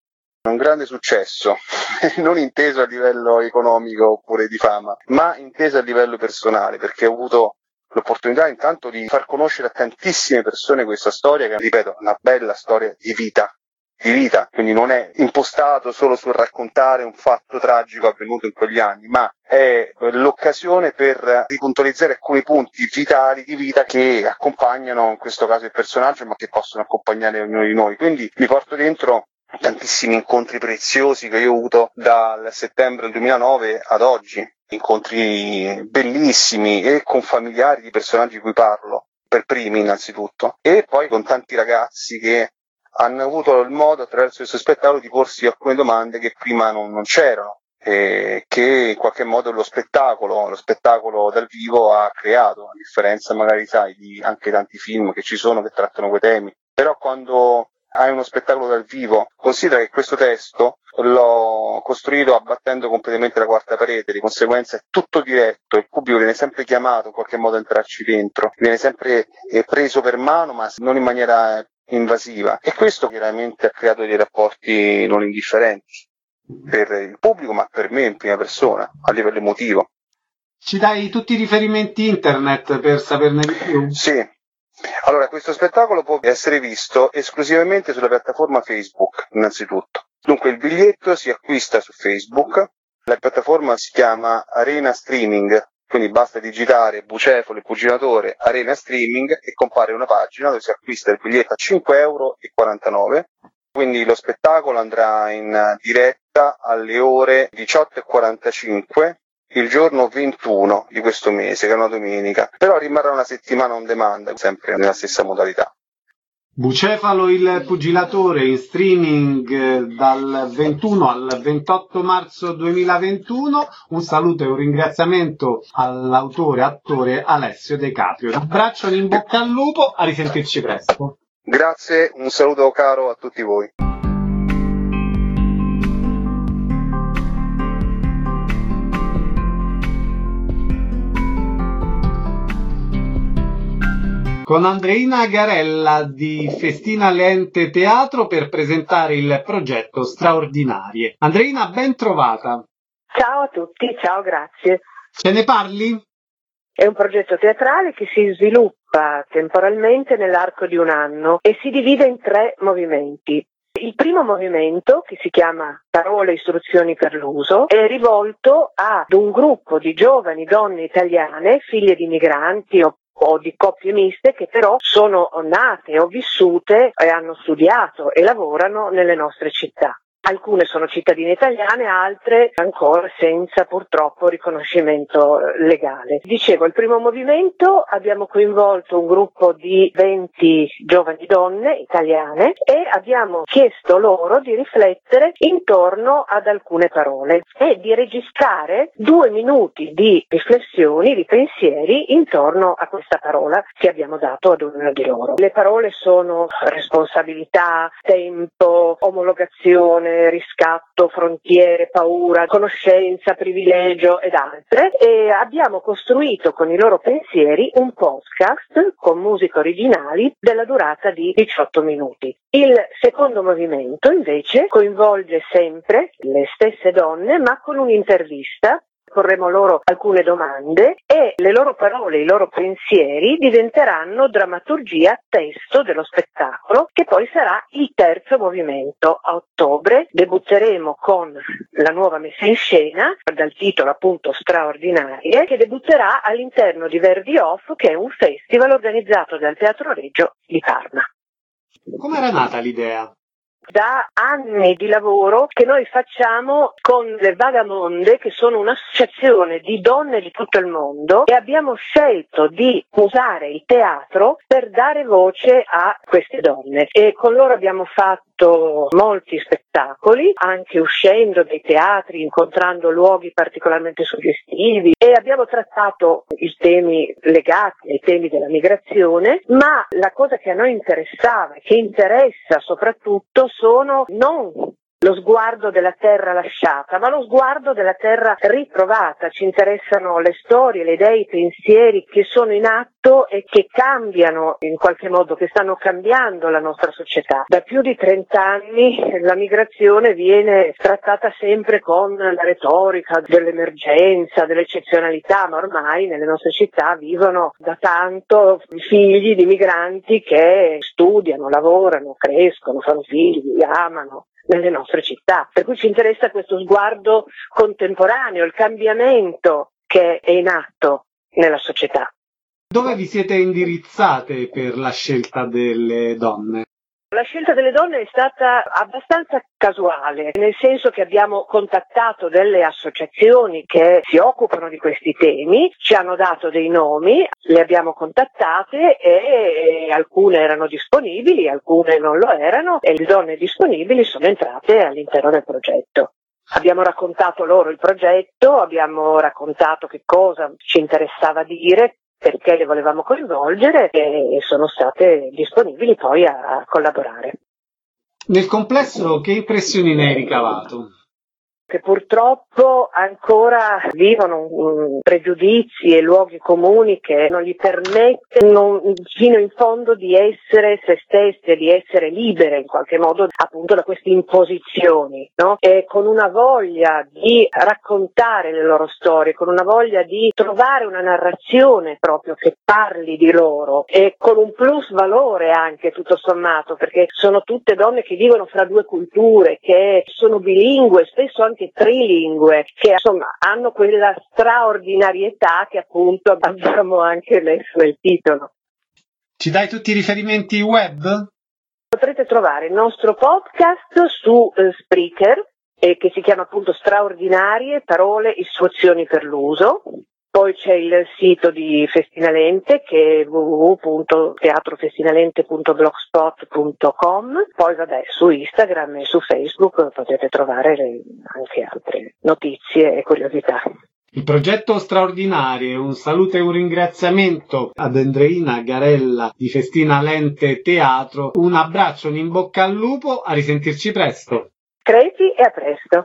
Un grande successo, non inteso a livello economico oppure di fama, ma inteso a livello personale, perché ho avuto l'opportunità intanto di far conoscere a tantissime persone questa storia che, ripeto, è una bella storia di vita, di vita, quindi non è impostato solo sul raccontare un fatto tragico avvenuto in quegli anni, ma è l'occasione per ripuntualizzare alcuni punti vitali di vita che accompagnano in questo caso il personaggio, ma che possono accompagnare ognuno di noi. Quindi mi porto dentro tantissimi incontri preziosi che io ho avuto dal settembre del duemilanove ad oggi, incontri bellissimi e con familiari di personaggi di cui parlo, per primi innanzitutto, e poi con tanti ragazzi che hanno avuto il modo attraverso questo spettacolo di porsi alcune domande che prima non, non c'erano, e che in qualche modo lo spettacolo, lo spettacolo dal vivo ha creato, a differenza magari sai di anche tanti film che ci sono che trattano quei temi. Però quando hai uno spettacolo dal vivo, considera che questo testo l'ho costruito abbattendo completamente la quarta parete, di conseguenza è tutto diretto, il pubblico viene sempre chiamato in qualche modo a entrarci dentro, viene sempre preso per mano ma non in maniera invasiva, e questo chiaramente ha creato dei rapporti non indifferenti per il pubblico, ma per me in prima persona, a livello emotivo. Ci dai tutti i riferimenti internet per saperne di più? Sì. Allora, questo spettacolo può essere visto esclusivamente sulla piattaforma Facebook, innanzitutto. Dunque, il biglietto si acquista su Facebook, la piattaforma si chiama Arena Streaming, quindi basta digitare Bucefalo e Pugilatore Arena Streaming e compare una pagina dove si acquista il biglietto a cinque euro e quarantanove. quindi lo spettacolo andrà in diretta alle ore diciotto e quarantacinque il giorno ventuno di questo mese, che è una domenica, però rimarrà una settimana on demand, sempre nella stessa modalità. Bucefalo il pugilatore in streaming dal ventuno al ventotto marzo duemilaventuno. Un saluto e un ringraziamento all'autore, attore Alessio De Caprio. Un abbraccio, un in bocca al lupo, a risentirci presto. Grazie, un saluto caro a tutti voi. Con Andreina Garella di Festina Lente Teatro per presentare il progetto Straordinarie. Andreina, ben trovata. Ciao a tutti, ciao, grazie. Ce ne parli? È un progetto teatrale che si sviluppa temporalmente nell'arco di un anno e si divide in tre movimenti. Il primo movimento, che si chiama Parole e istruzioni per l'uso, è rivolto ad un gruppo di giovani donne italiane, figlie di migranti o o di coppie miste, che però sono nate o vissute e hanno studiato e lavorano nelle nostre città. Alcune sono cittadine italiane, altre ancora senza purtroppo riconoscimento legale. Dicevo, il primo movimento abbiamo coinvolto un gruppo di venti giovani donne italiane e abbiamo chiesto loro di riflettere intorno ad alcune parole e di registrare due minuti di riflessioni, di pensieri intorno a questa parola che abbiamo dato ad ognuno di loro. Le parole sono responsabilità, tempo, omologazione, riscatto, frontiere, paura, conoscenza, privilegio ed altre, e abbiamo costruito con i loro pensieri un podcast con musiche originali della durata di diciotto minuti. Il secondo movimento invece coinvolge sempre le stesse donne ma con un'intervista. Porremo loro alcune domande e le loro parole, i loro pensieri diventeranno drammaturgia, testo dello spettacolo, che poi sarà il terzo movimento. A ottobre debutteremo con la nuova messa in scena, dal titolo appunto Straordinarie, che debutterà all'interno di Verdi Off, che è un festival organizzato dal Teatro Regio di Parma. Come era nata l'idea? Da anni di lavoro che noi facciamo con le Vagamonde, che sono un'associazione di donne di tutto il mondo, e abbiamo scelto di usare il teatro per dare voce a queste donne, e con loro abbiamo fatto molti spettacoli, anche uscendo dai teatri, incontrando luoghi particolarmente suggestivi, e abbiamo trattato i temi legati ai temi della migrazione, ma la cosa che a noi interessava, che interessa soprattutto, sono non lo sguardo della terra lasciata, ma lo sguardo della terra ritrovata. Ci interessano le storie, le idee, i pensieri che sono in atto e che cambiano in qualche modo, che stanno cambiando la nostra società. Da più di trent'anni la migrazione viene trattata sempre con la retorica dell'emergenza, dell'eccezionalità, ma ormai nelle nostre città vivono da tanto figli di migranti che studiano, lavorano, crescono, fanno figli, amano nelle nostre città. Per cui ci interessa questo sguardo contemporaneo, il cambiamento che è in atto nella società. Dove vi siete indirizzate per la scelta delle donne? La scelta delle donne è stata abbastanza casuale, nel senso che abbiamo contattato delle associazioni che si occupano di questi temi, ci hanno dato dei nomi, le abbiamo contattate e alcune erano disponibili, alcune non lo erano, e le donne disponibili sono entrate all'interno del progetto. Abbiamo raccontato loro il progetto, abbiamo raccontato che cosa ci interessava dire, perché le volevamo coinvolgere, e sono state disponibili poi a, a collaborare. Nel complesso, che impressioni ne hai ricavato? Che purtroppo ancora vivono um, pregiudizi e luoghi comuni che non gli permettono fino in fondo di essere se stesse, di essere libere in qualche modo appunto da queste imposizioni, no? E con una voglia di raccontare le loro storie, con una voglia di trovare una narrazione proprio che parli di loro, e con un plus valore anche tutto sommato, perché sono tutte donne che vivono fra due culture, che sono bilingue, spesso anche trilingue, che insomma hanno quella straordinarietà che appunto abbiamo anche messo nel titolo. Ci dai tutti i riferimenti web? Potrete trovare il nostro podcast su eh, Spreaker, eh, che si chiama appunto Straordinarie Parole, Istruzioni per l'uso. Poi c'è il sito di Festinalente che è w w w punto teatrofestinalente punto blogspot punto com. Poi vabbè, su Instagram e su Facebook potete trovare le, anche altre notizie e curiosità. Il progetto Straordinario, un saluto e un ringraziamento ad Andreina Garella di Festinalente Teatro, un abbraccio, un in bocca al lupo, a risentirci presto. Creti e a presto.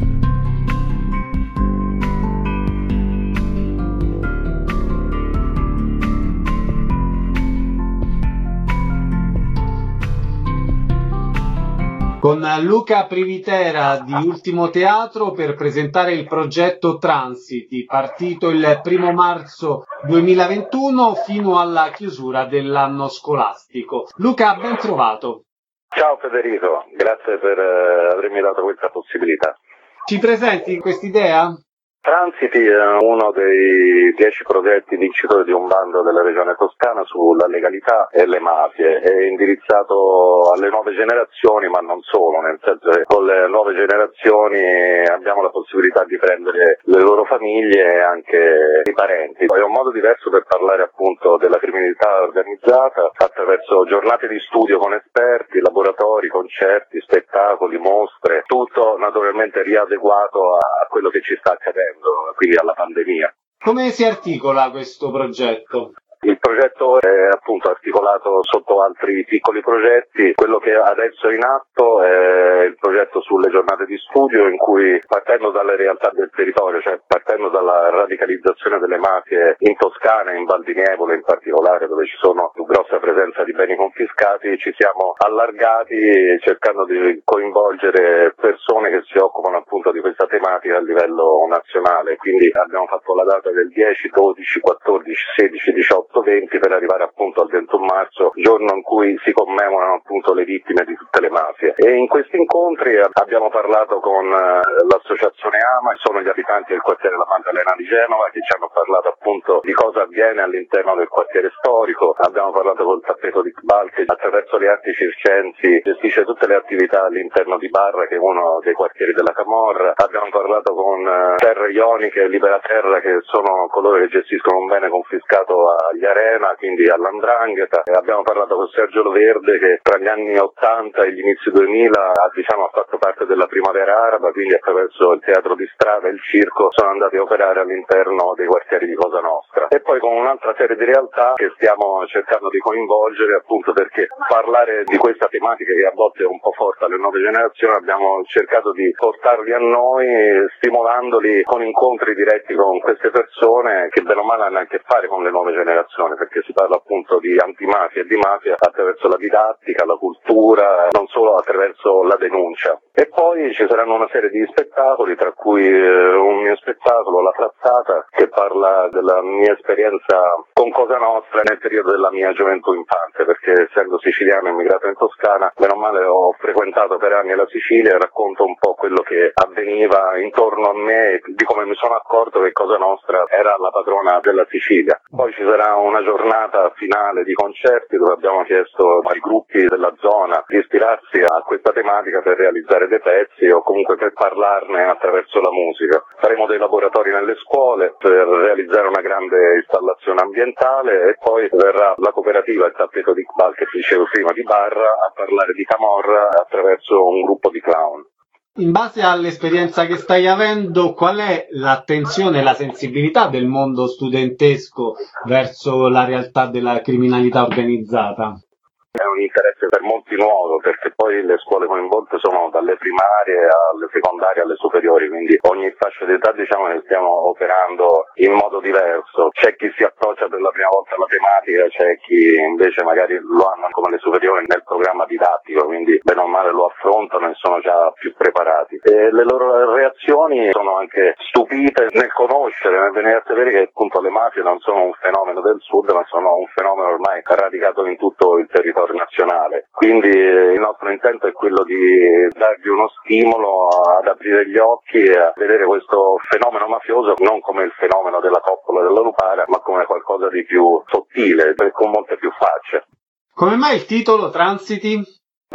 Con Luca Privitera di Ultimo Teatro per presentare il progetto Transiti, partito il primo marzo duemilaventuno fino alla chiusura dell'anno scolastico. Luca, ben trovato. Ciao Federico, grazie per eh, avermi dato questa possibilità. Ci presenti quest'idea? Transiti è uno dei dieci progetti vincitori di un bando della Regione Toscana sulla legalità e le mafie. È indirizzato alle nuove generazioni, ma non solo, nel senso che con le nuove generazioni abbiamo la possibilità di prendere le loro famiglie e anche i parenti. È un modo diverso per parlare appunto della criminalità organizzata attraverso giornate di studio con esperti, laboratori, concerti, spettacoli, mostre, tutto naturalmente riadeguato a quello che ci sta accadendo, quindi alla pandemia. Come si articola questo progetto? Il progetto è appunto articolato sotto altri piccoli progetti. Quello che adesso è in atto è il progetto sulle giornate di studio, in cui partendo dalle realtà del territorio, cioè partendo dalla radicalizzazione delle mafie in Toscana e in Val di Nievole in particolare, dove ci sono più grossa presenza di beni confiscati, ci siamo allargati cercando di coinvolgere persone che si occupano appunto di questa tematica a livello nazionale. Quindi abbiamo fatto la data del dieci, dodici, quattordici, sedici, diciotto, venti per arrivare appunto al ventuno marzo, giorno in cui si commemorano appunto le vittime di tutte le mafie. E in questi incontri abbiamo parlato con eh, l'associazione AMA, sono gli abitanti del quartiere La Maddalena di Genova, che ci hanno parlato appunto di cosa avviene all'interno del quartiere storico. Abbiamo parlato col tappeto di Iqbal, che attraverso le arti circensi gestisce tutte le attività all'interno di Barra, che è uno dei quartieri della Camorra. Abbiamo parlato con eh, Terre Ioniche e Libera Terra, che sono coloro che gestiscono un bene confiscato agli Arena, quindi all'Andrangheta. E abbiamo parlato con Sergio Loverde, che tra gli anni ottanta e gli inizi duemila diciamo, ha fatto parte della primavera araba, quindi attraverso il teatro di strada e il circo sono andati a operare all'interno dei quartieri di Cosa Nostra. E poi con un'altra serie di realtà che stiamo cercando di coinvolgere, appunto perché parlare di questa tematica che a volte è un po' forte alle nuove generazioni, abbiamo cercato di portarli a noi stimolandoli con incontri diretti con queste persone che bene o male hanno a che fare con le nuove generazioni, perché si parla appunto di antimafia e di mafia attraverso la didattica, la cultura, non solo attraverso la denuncia. E poi ci saranno una serie di spettacoli, tra cui eh, un mio spettacolo, La Frazzata, che parla della mia esperienza con Cosa Nostra nel periodo della mia gioventù infante, perché essendo siciliano e immigrato in Toscana, bene o male ho frequentato per anni la Sicilia e racconto un po' quello che avveniva intorno a me e di come mi sono accorto che Cosa Nostra era la padrona della Sicilia. Poi ci sarà una giornata finale di concerti dove abbiamo chiesto ai gruppi della zona di ispirarsi a questa tematica per realizzare dei pezzi o comunque per parlarne attraverso la musica. Faremo dei laboratori nelle scuole per realizzare una grande installazione ambientale e poi verrà la cooperativa Il Tappeto di Iqbal, che ti dicevo prima, di Barra, a parlare di Camorra attraverso un gruppo di clown. In base all'esperienza che stai avendo, qual è l'attenzione e la sensibilità del mondo studentesco verso la realtà della criminalità organizzata? È un interesse per molti nuovo, perché poi le scuole coinvolte sono dalle primarie alle secondarie alle superiori, quindi ogni fascia d'età diciamo che stiamo operando in modo diverso. C'è chi si approccia per la prima volta alla tematica, c'è chi invece magari lo hanno come le superiori nel programma didattico, quindi bene o male lo affrontano e sono già più preparati. E le loro reazioni sono anche stupite nel conoscere, nel venire a sapere che appunto le mafie non sono un fenomeno del sud, ma sono un fenomeno ormai radicato in tutto il territorio nazionale. Quindi eh, il nostro intento è quello di dargli uno stimolo ad aprire gli occhi e a vedere questo fenomeno mafioso non come il fenomeno della coppola della lupara, ma come qualcosa di più sottile, con molte più facce. Come mai il titolo Transiti?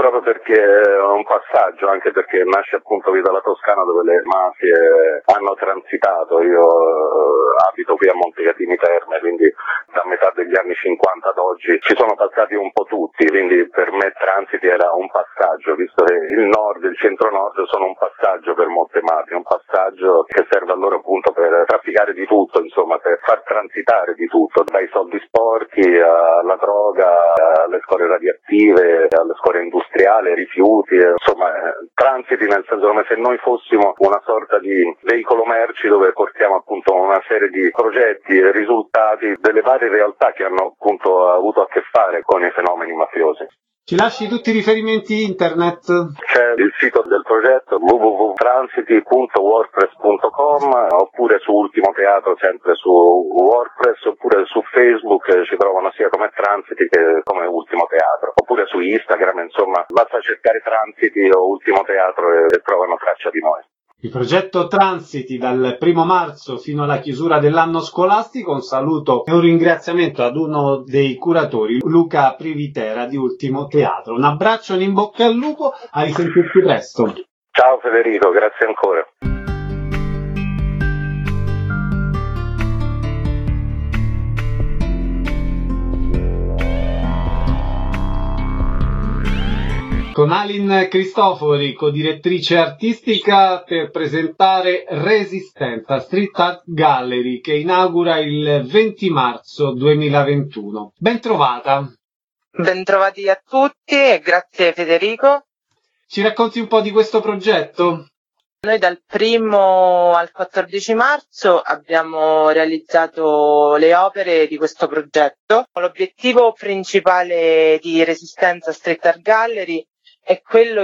sporchi è un passaggio, anche perché nasce appunto qui dalla Toscana, dove le mafie hanno transitato. Io eh, abito qui a Montecatini Terme, quindi da metà degli anni cinquanta ad oggi ci sono passati un po' tutti, quindi per me Transiti era un passaggio, visto che il nord e il centro-nord sono un passaggio per molte mafie, un passaggio che serve a loro appunto per trafficare di tutto, insomma, per far transitare di tutto, dai soldi sporchi alla droga, alle scorie radioattive, alle scorie industriali, ai rifiuti, insomma, Transiti nel senso come se noi fossimo una sorta di veicolo merci dove portiamo appunto una serie di progetti e risultati delle varie realtà che hanno appunto avuto a che fare con i fenomeni mafiosi. Ci lasci tutti i riferimenti internet? C'è il sito del progetto w w w punto transiti punto wordpress punto com, oppure su Ultimo Teatro sempre su WordPress, oppure su Facebook ci trovano sia come Transiti che come Ultimo Teatro, oppure su Instagram, insomma basta cercare Transiti o Ultimo Teatro e, e trovano traccia di noi. Il progetto Transiti dal primo marzo fino alla chiusura dell'anno scolastico. Un saluto e un ringraziamento ad uno dei curatori, Luca Privitera di Ultimo Teatro. Un abbraccio, un in bocca al lupo, a risentirci presto. Ciao Federico, grazie ancora. Con Alin Cristofori, co-direttrice artistica, per presentare Resistenza Street Art Gallery, che inaugura il venti marzo duemilaventuno. Ben trovata. Bentrovati a tutti e grazie Federico. Ci racconti un po' di questo progetto? Noi dal primo al quattordici marzo abbiamo realizzato le opere di questo progetto. L'obiettivo principale di Resistenza Street Art Gallery è quello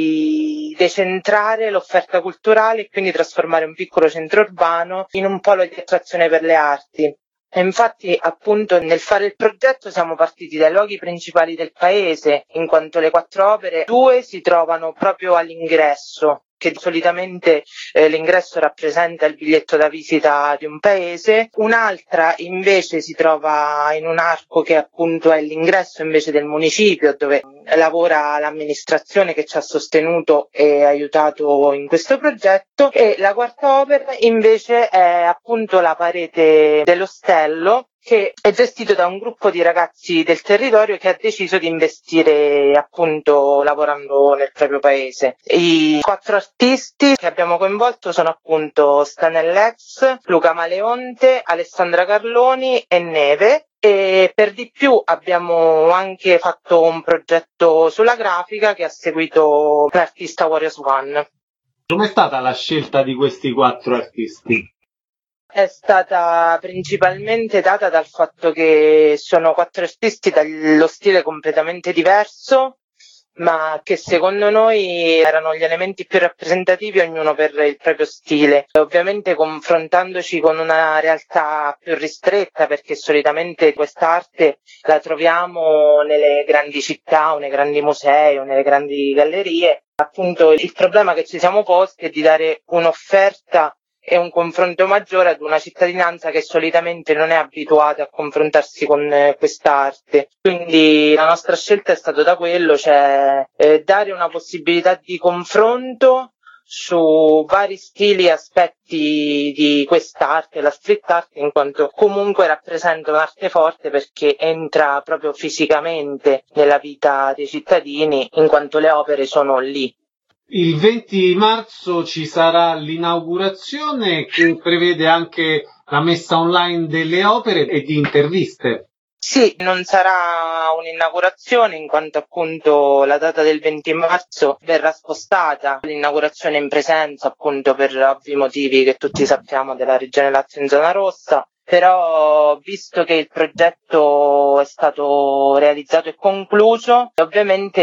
di decentrare l'offerta culturale e quindi trasformare un piccolo centro urbano in un polo di attrazione per le arti. E infatti, appunto, nel fare il progetto siamo partiti dai luoghi principali del paese, in quanto le quattro opere, due si trovano proprio all'ingresso, che solitamente eh, l'ingresso rappresenta il biglietto da visita di un paese, un'altra invece si trova in un arco che appunto è l'ingresso invece del municipio, dove lavora l'amministrazione che ci ha sostenuto e aiutato in questo progetto, e la quarta opera invece è appunto la parete dell'ostello, che è gestito da un gruppo di ragazzi del territorio che ha deciso di investire appunto lavorando nel proprio paese. I quattro artisti che abbiamo coinvolto sono appunto Stanellex, Luca Maleonte, Alessandra Carloni e Neve. E per di più abbiamo anche fatto un progetto sulla grafica che ha seguito l'artista Warriors One. Com'è stata la scelta di questi quattro artisti? È stata principalmente data dal fatto che sono quattro artisti dallo stile completamente diverso, ma che secondo noi erano gli elementi più rappresentativi, ognuno per il proprio stile. Ovviamente confrontandoci con una realtà più ristretta, perché solitamente quest'arte la troviamo nelle grandi città o nei grandi musei o nelle grandi gallerie, appunto il problema che ci siamo posti è di dare un'offerta e un confronto maggiore ad una cittadinanza che solitamente non è abituata a confrontarsi con eh, quest'arte. Quindi la nostra scelta è stata da quello, cioè eh, dare una possibilità di confronto su vari stili e aspetti di quest'arte, la street art, in quanto comunque rappresenta un'arte forte perché entra proprio fisicamente nella vita dei cittadini, in quanto le opere sono lì. Il venti marzo ci sarà l'inaugurazione che prevede anche la messa online delle opere e di interviste. Sì, non sarà un'inaugurazione in quanto appunto la data del venti marzo verrà spostata, l'inaugurazione in presenza appunto per ovvi motivi che tutti sappiamo della Regione Lazio in zona rossa. Però visto che il progetto è stato realizzato e concluso, ovviamente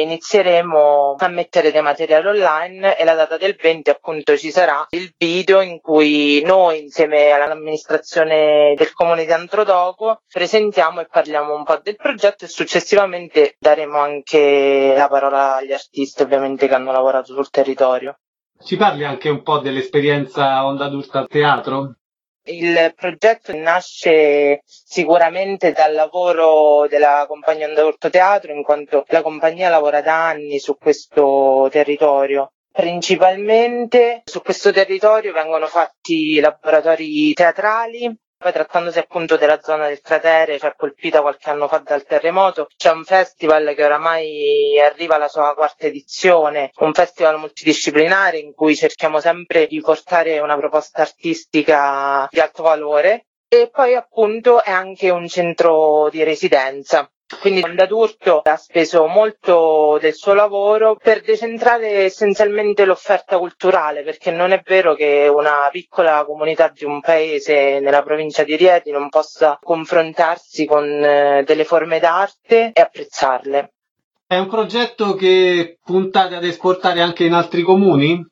inizieremo a mettere dei materiali online e la data del venti appunto ci sarà il video in cui noi insieme all'amministrazione del comune di Antrodoco presentiamo e parliamo un po' del progetto e successivamente daremo anche la parola agli artisti ovviamente che hanno lavorato sul territorio. Ci parli anche un po' dell'esperienza Onda Adulta Teatro? Il progetto nasce sicuramente dal lavoro della compagnia Onda d'Urto Teatro, in quanto la compagnia lavora da anni su questo territorio. Principalmente su questo territorio vengono fatti laboratori teatrali. Poi, trattandosi appunto della zona del cratere, cioè colpita qualche anno fa dal terremoto, c'è un festival che oramai arriva alla sua quarta edizione, un festival multidisciplinare in cui cerchiamo sempre di portare una proposta artistica di alto valore, e poi appunto è anche un centro di residenza. Quindi Onda d'Urto ha speso molto del suo lavoro per decentrare essenzialmente l'offerta culturale, perché non è vero che una piccola comunità di un paese nella provincia di Rieti non possa confrontarsi con delle forme d'arte e apprezzarle. È un progetto che puntate ad esportare anche in altri comuni?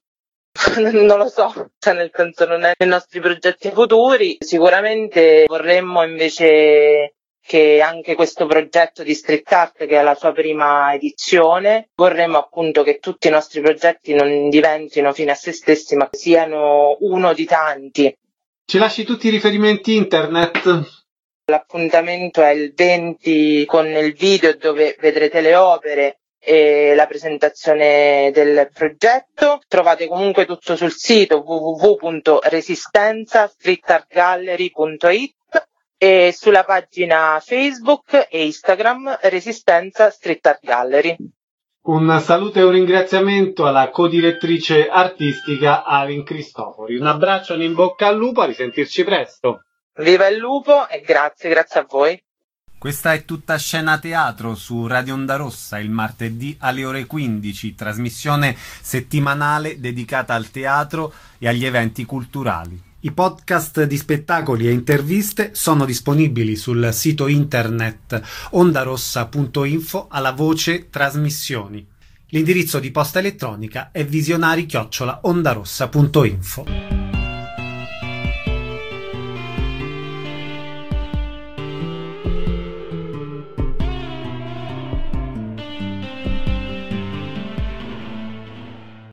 Non lo so, cioè nel senso non è nei nostri progetti futuri. Sicuramente vorremmo invece che anche questo progetto di street art, che è la sua prima edizione, vorremmo appunto che tutti i nostri progetti non diventino fine a se stessi, ma siano uno di tanti. Ci lasci tutti i riferimenti internet? L'appuntamento è il venti con il video dove vedrete le opere e la presentazione del progetto. Trovate comunque tutto sul sito w w w punto resistenza street art gallery punto it e sulla pagina Facebook e Instagram Resistenza Street Art Gallery. Un saluto e un ringraziamento alla co-direttrice artistica Alin Cristofori. Un abbraccio e un in bocca al lupo, a risentirci presto. Viva il lupo e grazie, grazie a voi. Questa è Tutta Scena Teatro su Radio Onda Rossa il martedì alle ore quindici, trasmissione settimanale dedicata al teatro e agli eventi culturali. I podcast di spettacoli e interviste sono disponibili sul sito internet ondarossa punto info alla voce trasmissioni. L'indirizzo di posta elettronica è visionari chiocciola ondarossa punto info.